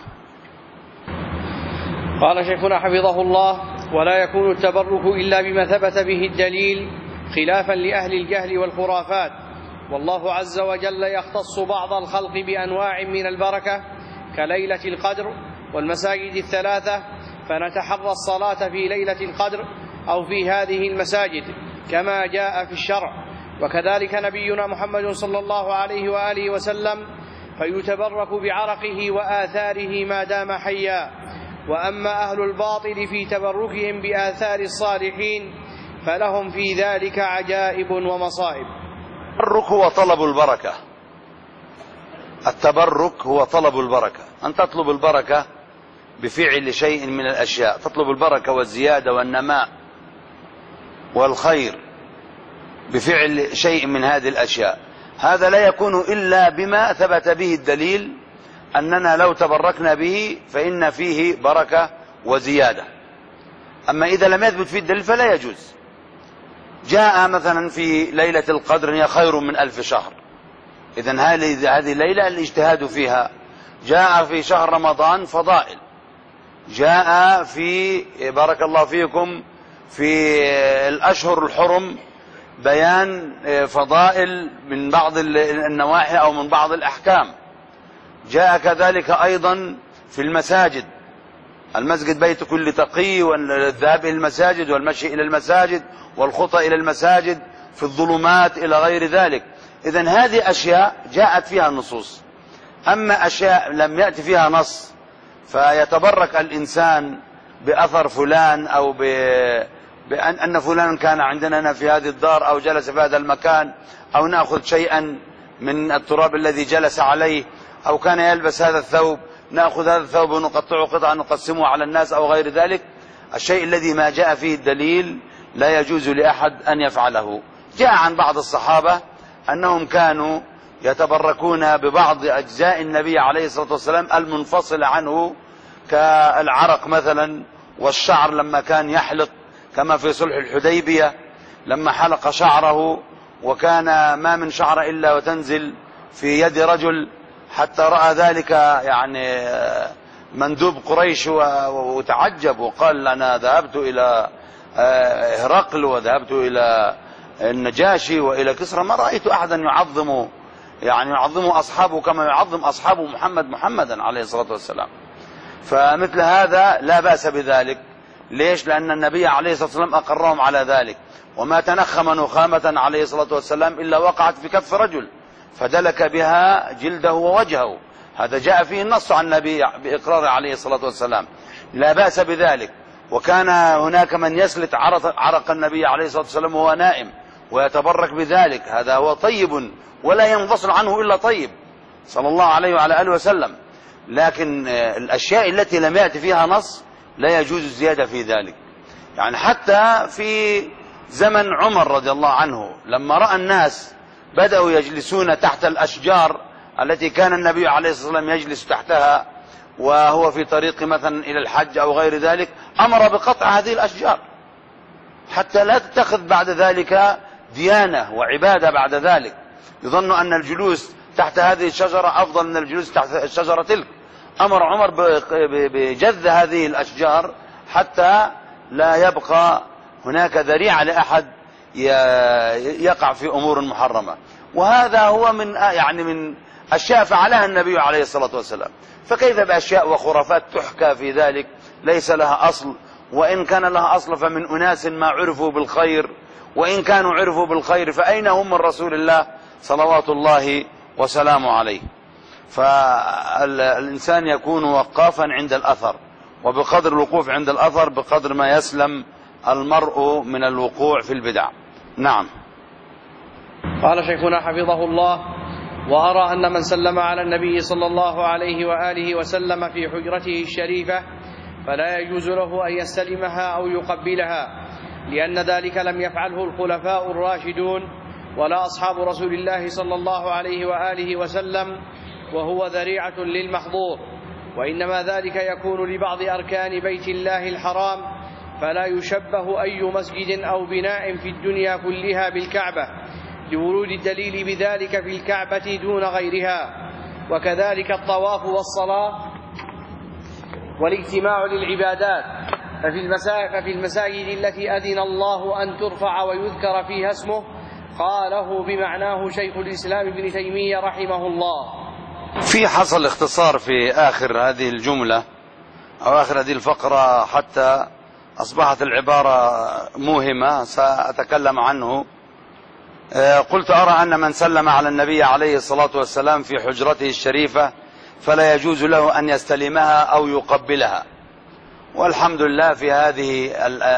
Speaker 4: قال شيخنا حفظه الله: ولا يكون التبرك إلا بما ثبت به الدليل، خلافا لأهل الجهل والخرافات. والله عز وجل يختص بعض الخلق بأنواع من البركة كليلة القدر والمساجد الثلاثة، فنتحرى الصلاة في ليلة القدر أو في هذه المساجد كما جاء في الشرع. وكذلك نبينا محمد صلى الله عليه وآله وسلم، فيتبرك بعرقه وآثاره ما دام حيا. وأما أهل الباطل في تبركهم بآثار الصالحين فلهم في ذلك عجائب ومصائب.
Speaker 3: التبرك هو طلب البركة. التبرك هو طلب البركة، أن تطلب البركة بفعل شيء من الأشياء، تطلب البركة والزيادة والنماء والخير بفعل شيء من هذه الأشياء. هذا لا يكون إلا بما ثبت به الدليل أننا لو تبركنا به فإن فيه بركة وزيادة. أما إذا لم يثبت فيه الدليل فلا يجوز. جاء مثلا في ليلة القدر هي خير من 1000 شهر، إذن هذه الليلة الاجتهاد فيها. جاء في شهر رمضان فضائل، جاء في بارك الله فيكم في الأشهر الحرم بيان فضائل من بعض النواحي أو من بعض الأحكام. جاء كذلك أيضا في المساجد، المسجد بيت كل تقي، والذهاب إلى المساجد والمشي إلى المساجد والخطى إلى المساجد في الظلمات إلى غير ذلك. إذن هذه أشياء جاءت فيها النصوص. أما أشياء لم يأتي فيها نص فيتبرك الإنسان بأثر فلان أو بأن فلان كان عندنا في هذه الدار أو جلس في هذا المكان، أو نأخذ شيئا من التراب الذي جلس عليه، أو كان يلبس هذا الثوب نأخذ هذا الثوب ونقطعه قطعا نقسمه على الناس أو غير ذلك. الشيء الذي ما جاء فيه الدليل لا يجوز لأحد أن يفعله. جاء عن بعض الصحابة أنهم كانوا يتبركون ببعض أجزاء النبي عليه الصلاة والسلام المنفصل عنه، كالعرق مثلا والشعر لما كان يحلق، كما في صلح الحديبية لما حلق شعره وكان ما من شعر إلا وتنزل في يد رجل، حتى رأى ذلك يعني مندوب قريش وتعجب وقال: أنا ذهبت إلى هرقل وذهبت إلى النجاشي وإلى كسرى، ما رأيت أحدا يعظم أصحابه كما يعظم أصحاب محمدا عليه الصلاة والسلام. فمثل هذا لا بأس بذلك. ليش؟ لأن النبي عليه الصلاة والسلام أقرهم على ذلك، وما تنخم نخامة عليه الصلاة والسلام إلا وقعت في كف رجل فدلك بها جلده ووجهه. هذا جاء فيه النص عن النبي بإقراره عليه الصلاة والسلام، لا بأس بذلك. وكان هناك من يسلت عرق النبي عليه الصلاة والسلام وهو نائم ويتبرك بذلك، هذا هو طيب ولا ينفصل عنه إلا طيب صلى الله عليه وعلى آله وسلم. لكن الأشياء التي لم يأتي فيها نص لا يجوز الزيادة في ذلك. يعني حتى في زمن عمر رضي الله عنه لما رأى الناس بدأوا يجلسون تحت الأشجار التي كان النبي عليه الصلاة والسلام يجلس تحتها وهو في طريق مثلا إلى الحج أو غير ذلك، أمر بقطع هذه الأشجار حتى لا تتخذ بعد ذلك ديانة وعبادة. بعد ذلك يظن أن الجلوس تحت هذه الشجرة أفضل من الجلوس تحت الشجرة تلك. أمر عمر بجذ هذه الأشجار حتى لا يبقى هناك ذريعة لأحد يقع في أمور محرمة. وهذا هو من أشياء فعلها النبي عليه الصلاة والسلام، فكيف بأشياء وخرافات تحكى في ذلك ليس لها أصل؟ وإن كان لها أصل فمن أناس ما عرفوا بالخير، وإن كانوا عرفوا بالخير فأين هم من رسول الله صلوات الله وسلامه عليه؟ فالإنسان يكون وقافا عند الأثر، وبقدر الوقوف عند الأثر بقدر ما يسلم المرء من الوقوع في البدع. نعم.
Speaker 4: قال شيخنا حفظه الله: وأرى أن من سلم على النبي صلى الله عليه وآله وسلم في حجرته الشريفة فلا يجوز له أن يستلمها أو يقبلها، لأن ذلك لم يفعله الخلفاء الراشدون ولا أصحاب رسول الله صلى الله عليه وآله وسلم، وهو ذريعة للمحظور، وإنما ذلك يكون لبعض أركان بيت الله الحرام، فلا يشبه أي مسجد أو بناء في الدنيا كلها بالكعبة، لورود الدليل بذلك في الكعبة دون غيرها. وكذلك الطواف والصلاة والاجتماع للعبادات، ففي المساجد التي أذن الله أن ترفع ويذكر فيها اسمه قاله بمعناه شيخ الإسلام ابن تيمية رحمه الله.
Speaker 3: في حصل اختصار في آخر هذه الجملة أو آخر هذه الفقرة حتى أصبحت العبارة موهمة، سأتكلم عنه. قلت: أرى أن من سلم على النبي عليه الصلاة والسلام في حجرته الشريفة فلا يجوز له أن يستلمها أو يقبلها. والحمد لله في هذه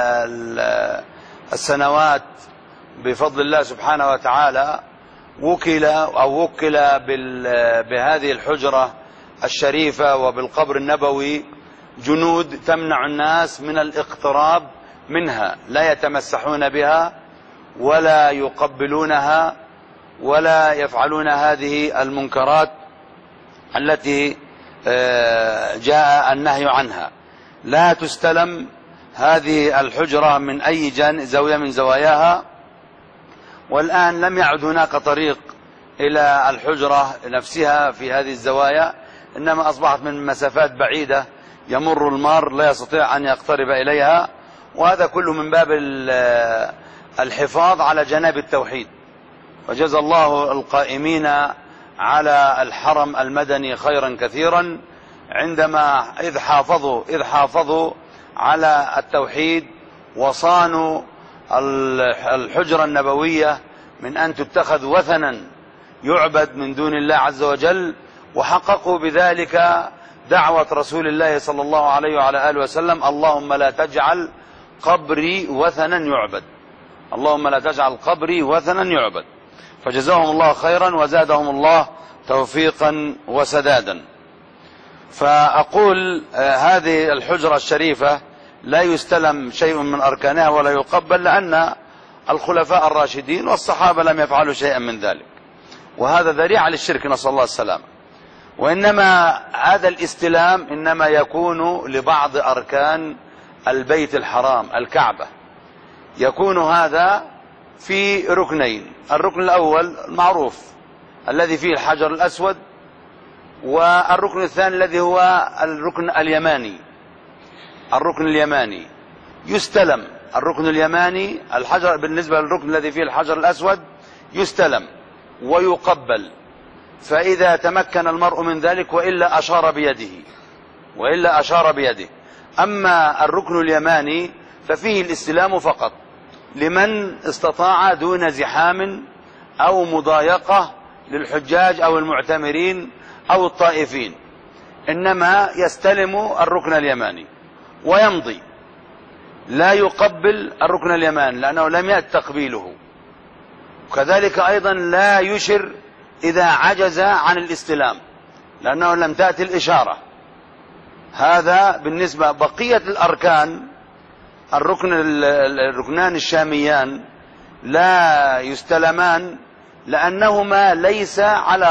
Speaker 3: السنوات بفضل الله سبحانه وتعالى وكل بهذه الحجرة الشريفة وبالقبر النبوي جنود تمنع الناس من الاقتراب منها، لا يتمسحون بها ولا يقبلونها ولا يفعلون هذه المنكرات التي جاء النهي عنها. لا تستلم هذه الحجرة من أي زاوية من زواياها. والآن لم يعد هناك طريق إلى الحجرة نفسها في هذه الزوايا، إنما أصبحت من مسافات بعيدة يمر المار لا يستطيع أن يقترب إليها، وهذا كله من باب الحفاظ على جناب التوحيد. وجزى الله القائمين على الحرم المدني خيرا كثيرا عندما إذ حافظوا على التوحيد وصانوا الحجرة النبوية من أن تتخذ وثنا يعبد من دون الله عز وجل، وحققوا بذلك دعوة رسول الله صلى الله عليه وعلى آله وسلم: اللهم لا تجعل قبري وثنا يعبد، اللهم لا تجعل قبري وثنا يعبد. فجزاهم الله خيرا وزادهم الله توفيقا وسدادا. فأقول هذه الحجرة الشريفة لا يستلم شيء من أركانها ولا يقبل، لأن الخلفاء الراشدين والصحابة لم يفعلوا شيئا من ذلك، وهذا ذريعة للشرك، نسأل الله السلامة. وإنما هذا الاستلام إنما يكون لبعض أركان البيت الحرام الكعبة، يكون هذا في ركنين: الركن الأول المعروف الذي فيه الحجر الأسود، والركن الثاني الذي هو الركن اليماني. الركن اليماني يستلم، الركن اليماني الحجر بالنسبة للركن الذي فيه الحجر الأسود يستلم ويقبل، فإذا تمكن المرء من ذلك وإلا أشار بيده. أما الركن اليماني ففيه الاستلام فقط لمن استطاع دون زحام أو مضايقة للحجاج أو المعتمرين أو الطائفين، إنما يستلم الركن اليماني ويمضي، لا يقبل الركن اليماني لأنه لم يأت تقبيله. وكذلك أيضا لا يشر إذا عجز عن الاستلام لأنه لم تأتي الإشارة. هذا بالنسبة بقية الأركان. الركنان الشاميان لا يستلمان لأنهما ليس على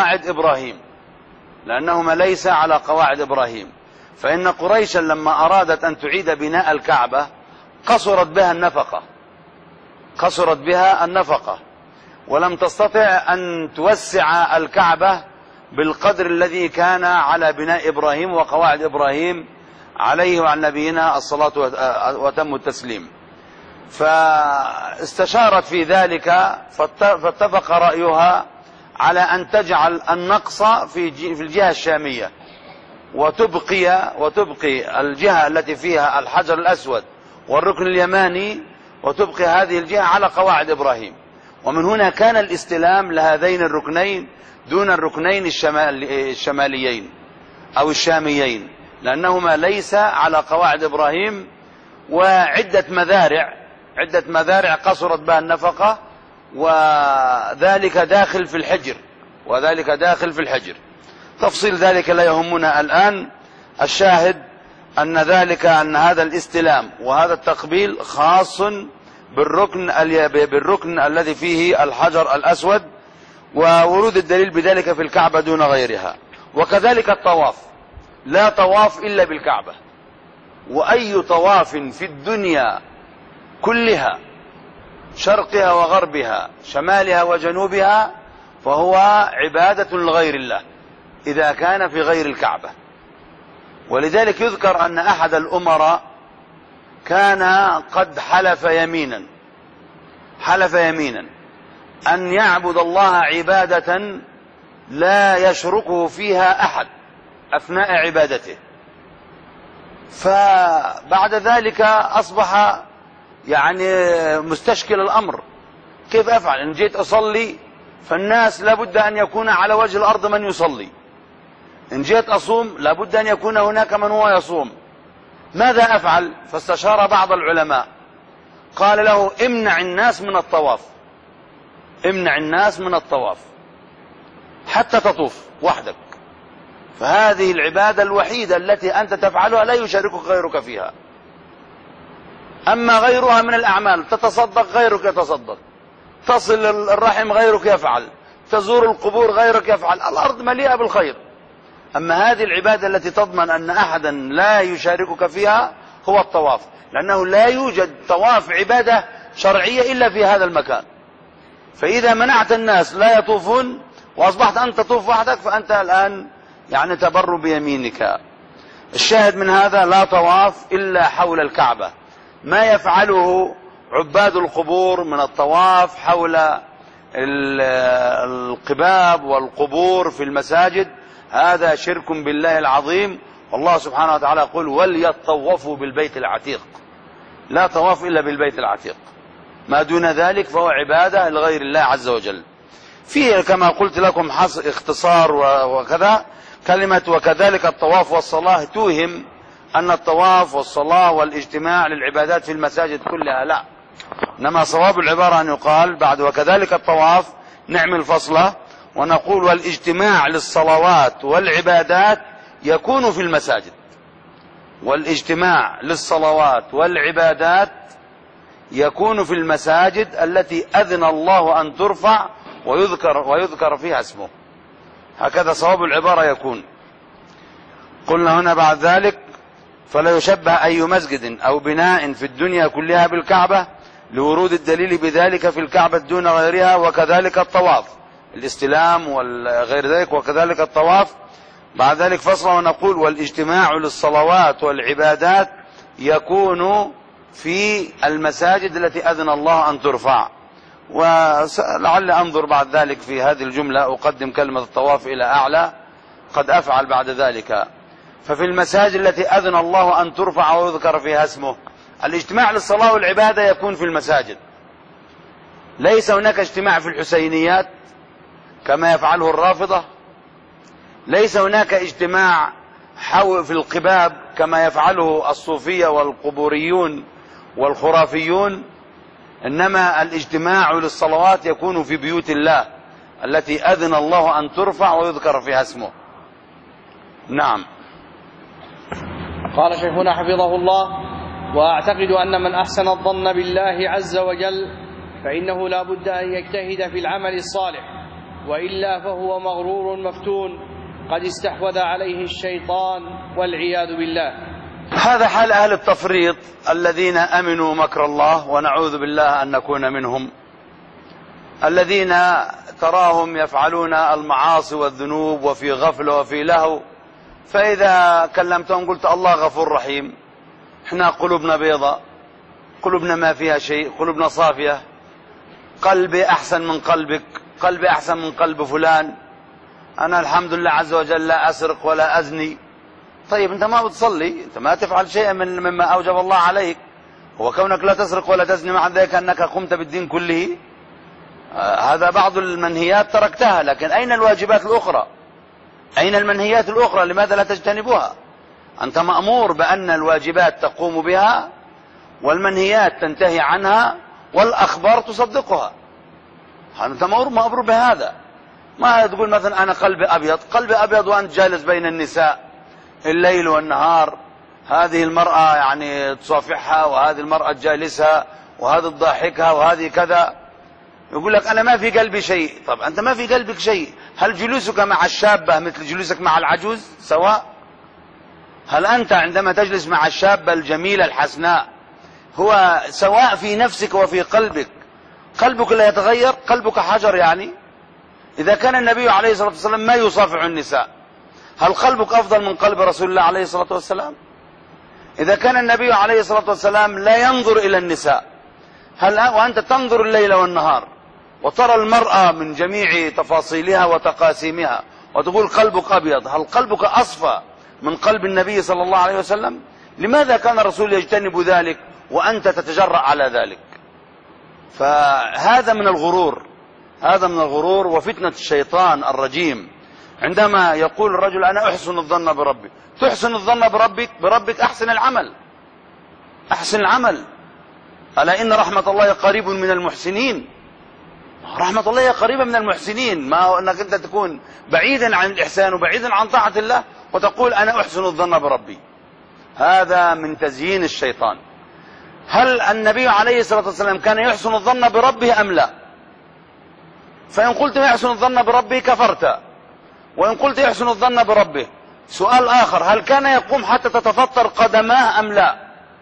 Speaker 3: قواعد إبراهيم، فإن قريشا لما أرادت أن تعيد بناء الكعبة قصرت بها النفقة ولم تستطع أن توسع الكعبة بالقدر الذي كان على بناء إبراهيم وقواعد إبراهيم عليه وعلى نبينا الصلاة وتم التسليم. فاستشارت في ذلك فاتفق رأيها على أن تجعل النقص في الجهة الشامية، وتبقي الجهة التي فيها الحجر الأسود والركن اليماني، وتبقي هذه الجهة على قواعد إبراهيم. ومن هنا كان الاستلام لهذين الركنين دون الركنين الشماليين أو الشاميين، لأنهما ليس على قواعد إبراهيم، وعدة مذارع قصرت بها النفقة، وذلك داخل في الحجر. تفصيل ذلك لا يهمنا الآن. الشاهد أن هذا الاستلام وهذا التقبيل خاص بالركن الذي فيه الحجر الأسود، وورود الدليل بذلك في الكعبة دون غيرها. وكذلك الطواف، لا طواف إلا بالكعبة، وأي طواف في الدنيا كلها، شرقها وغربها، شمالها وجنوبها، فهو عبادة لغير الله إذا كان في غير الكعبة. ولذلك يذكر أن أحد الأمراء كان قد حلف يمينا أن يعبد الله عبادة لا يشركه فيها أحد أثناء عبادته. فبعد ذلك أصبح مستشكل الأمر، كيف أفعل؟ إن جيت أصلي فالناس لابد أن يكون على وجه الأرض من يصلي، إن جيت أصوم لابد أن يكون هناك من هو يصوم، ماذا أفعل؟ فاستشار بعض العلماء، قال له امنع الناس من الطواف حتى تطوف وحدك، فهذه العبادة الوحيدة التي أنت تفعلها لا يشاركك غيرك فيها. أما غيرها من الأعمال، تتصدق غيرك يتصدق، تصل الرحم غيرك يفعل، تزور القبور غيرك يفعل، الأرض مليئة بالخير. أما هذه العبادة التي تضمن أن أحدا لا يشاركك فيها هو الطواف، لأنه لا يوجد طواف عبادة شرعية إلا في هذا المكان. فإذا منعت الناس لا يطوفون وأصبحت أنت تطوف وحدك، فأنت الآن تبر بيمينك. الشاهد من هذا لا طواف إلا حول الكعبة. ما يفعله عباد القبور من الطواف حول القباب والقبور في المساجد هذا شرك بالله العظيم. والله سبحانه وتعالى يقول وليطوفوا بالبيت العتيق، لا طواف إلا بالبيت العتيق، ما دون ذلك فهو عبادة لغير الله عز وجل. فيه كما قلت لكم اختصار وكذا كلمة وكذلك الطواف والصلاة توهم أن الطواف والصلاة والاجتماع للعبادات في المساجد كلها، لا، إنما صواب العبارة أن يقال بعد وكذلك الطواف نعمل فصلة ونقول والاجتماع للصلوات والعبادات يكون في المساجد، والاجتماع للصلوات والعبادات يكون في المساجد التي أذن الله أن ترفع ويذكر فيها اسمه، هكذا صواب العبارة يكون. قلنا هنا بعد ذلك فلا يشبه أي مسجد أو بناء في الدنيا كلها بالكعبة لورود الدليل بذلك في الكعبة دون غيرها، وكذلك الطواف الاستلام وغير ذلك، وكذلك الطواف. بعد ذلك فصل ونقول والاجتماع للصلوات والعبادات يكون في المساجد التي أذن الله أن ترفع. ولعل أنظر بعد ذلك في هذه الجملة أقدم كلمة الطواف إلى أعلى، قد أفعل بعد ذلك. ففي المساجد التي أذن الله أن ترفع ويذكر فيها اسمه، الاجتماع للصلاة والعبادة يكون في المساجد، ليس هناك اجتماع في الحسينيات كما يفعله الرافضة، ليس هناك اجتماع في القباب كما يفعله الصوفية والقبوريون والخرافيون، إنما الاجتماع للصلوات يكون في بيوت الله التي أذن الله أن ترفع ويذكر فيها اسمه. نعم.
Speaker 4: قال شيخنا حفظه الله: وأعتقد أن من أحسن الظن بالله عز وجل فإنه لا بد أن يجتهد في العمل الصالح، وإلا فهو مغرور مفتون قد استحوذ عليه الشيطان والعياذ بالله.
Speaker 3: هذا حال أهل التفريط الذين أمنوا مكر الله، ونعوذ بالله أن نكون منهم، الذين تراهم يفعلون المعاصي والذنوب وفي غفلة وفي لهو، فإذا كلمتهم قلت الله غفور رحيم، احنا قلوبنا بيضاء، قلوبنا ما فيها شيء، قلوبنا صافية، قلبي أحسن من قلبك، قلبي أحسن من قلب فلان، أنا الحمد لله عز وجل لا أسرق ولا أزني. طيب أنت ما بتصلي، أنت ما تفعل شيئا مما أوجب الله عليك، وكونك لا تسرق ولا تزني مع ذلك أنك قمت بالدين كله. هذا بعض المنهيات تركتها، لكن أين الواجبات الأخرى؟ أين المنهيات الأخرى؟ لماذا لا تجتنبها؟ أنت مأمور بأن الواجبات تقوم بها والمنهيات تنتهي عنها والأخبار تصدقها. أنت مأمور بهذا. ما تقول مثلا أنا قلبي أبيض، قلبي أبيض وأنت جالس بين النساء الليل والنهار، هذه المرأة يعني تصافحها وهذه المرأة تجالسها وهذه تضاحكها وهذه كذا، يقول لك أنا ما في قلبي شيء. طب أنت ما في قلبك شيء، هل جلوسك مع الشابة مثل جلوسك مع العجوز سواء؟ هل أنت عندما تجلس مع الشابة الجميلة الحسناء هو سواء في نفسك وفي قلبك؟ قلبك لا يتغير؟ قلبك حجر يعني. إذا كان النبي عليه الصلاة والسلام ما يصافح النساء، هل قلبك أفضل من قلب رسول الله عليه الصلاة والسلام؟ إذا كان النبي عليه الصلاة والسلام لا ينظر إلى النساء، هل وأنت تنظر الليل والنهار وترى المرأة من جميع تفاصيلها وتقاسيمها وتقول قلبك أبيض، هل قلبك أصفى من قلب النبي صلى الله عليه وسلم؟ لماذا كان الرسول يجتنب ذلك وأنت تتجرأ على ذلك؟ فهذا من الغرور، هذا من الغرور وفتنة الشيطان الرجيم. عندما يقول الرجل أنا أحسن الظن بربي، تحسن الظن بربك أحسن العمل، أحسن العمل. ألا إن رحمة الله قريب من المحسنين. رحمة الله قريبة من المحسنين، ما هو أنك أنت تكون بعيدا عن الإحسان وبعيدا عن طاعة الله وتقول أنا أحسن الظن بربي. هذا من تزيين الشيطان. هل النبي عليه الصلاة والسلام كان يحسن الظن بربه أم لا؟ فإن قلت يحسن الظن بربه كفرت، وإن قلت يحسن الظن بربه. سؤال آخر، هل كان يقوم حتى تتفطر قدماه أم لا؟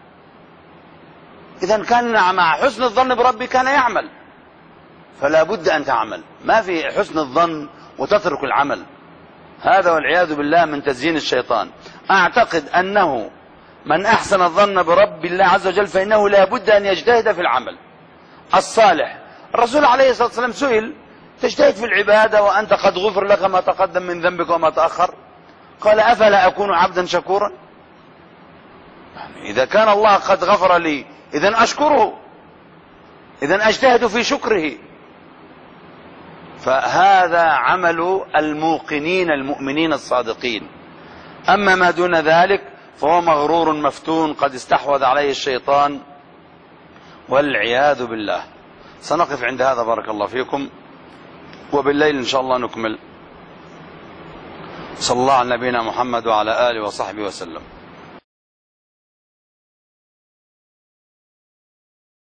Speaker 3: إذا كان مع حسن الظن بربه كان يعمل، فلا بد أن تعمل، ما في حسن الظن وتترك العمل. هذا والعياذ بالله من تزيين الشيطان. أعتقد أنه من أحسن الظن برب الله عز وجل فإنه لا بد أن يجتهد في العمل الصالح. الرسول عليه الصلاة والسلام سئل تجتهد في العبادة وأنت قد غفر لك ما تقدم من ذنبك وما تأخر؟ قال أفلا أكون عبدا شكورا؟ يعني إذا كان الله قد غفر لي إذن أشكره، إذن أجتهد في شكره. فهذا عمل الموقنين المؤمنين الصادقين. أما ما دون ذلك فهو مغرور مفتون قد استحوذ عليه الشيطان والعياذ بالله. سنقف عند هذا بارك الله فيكم، وبالليل إن شاء الله نكمل. صلى الله على نبينا محمد وعلى آله وصحبه وسلم.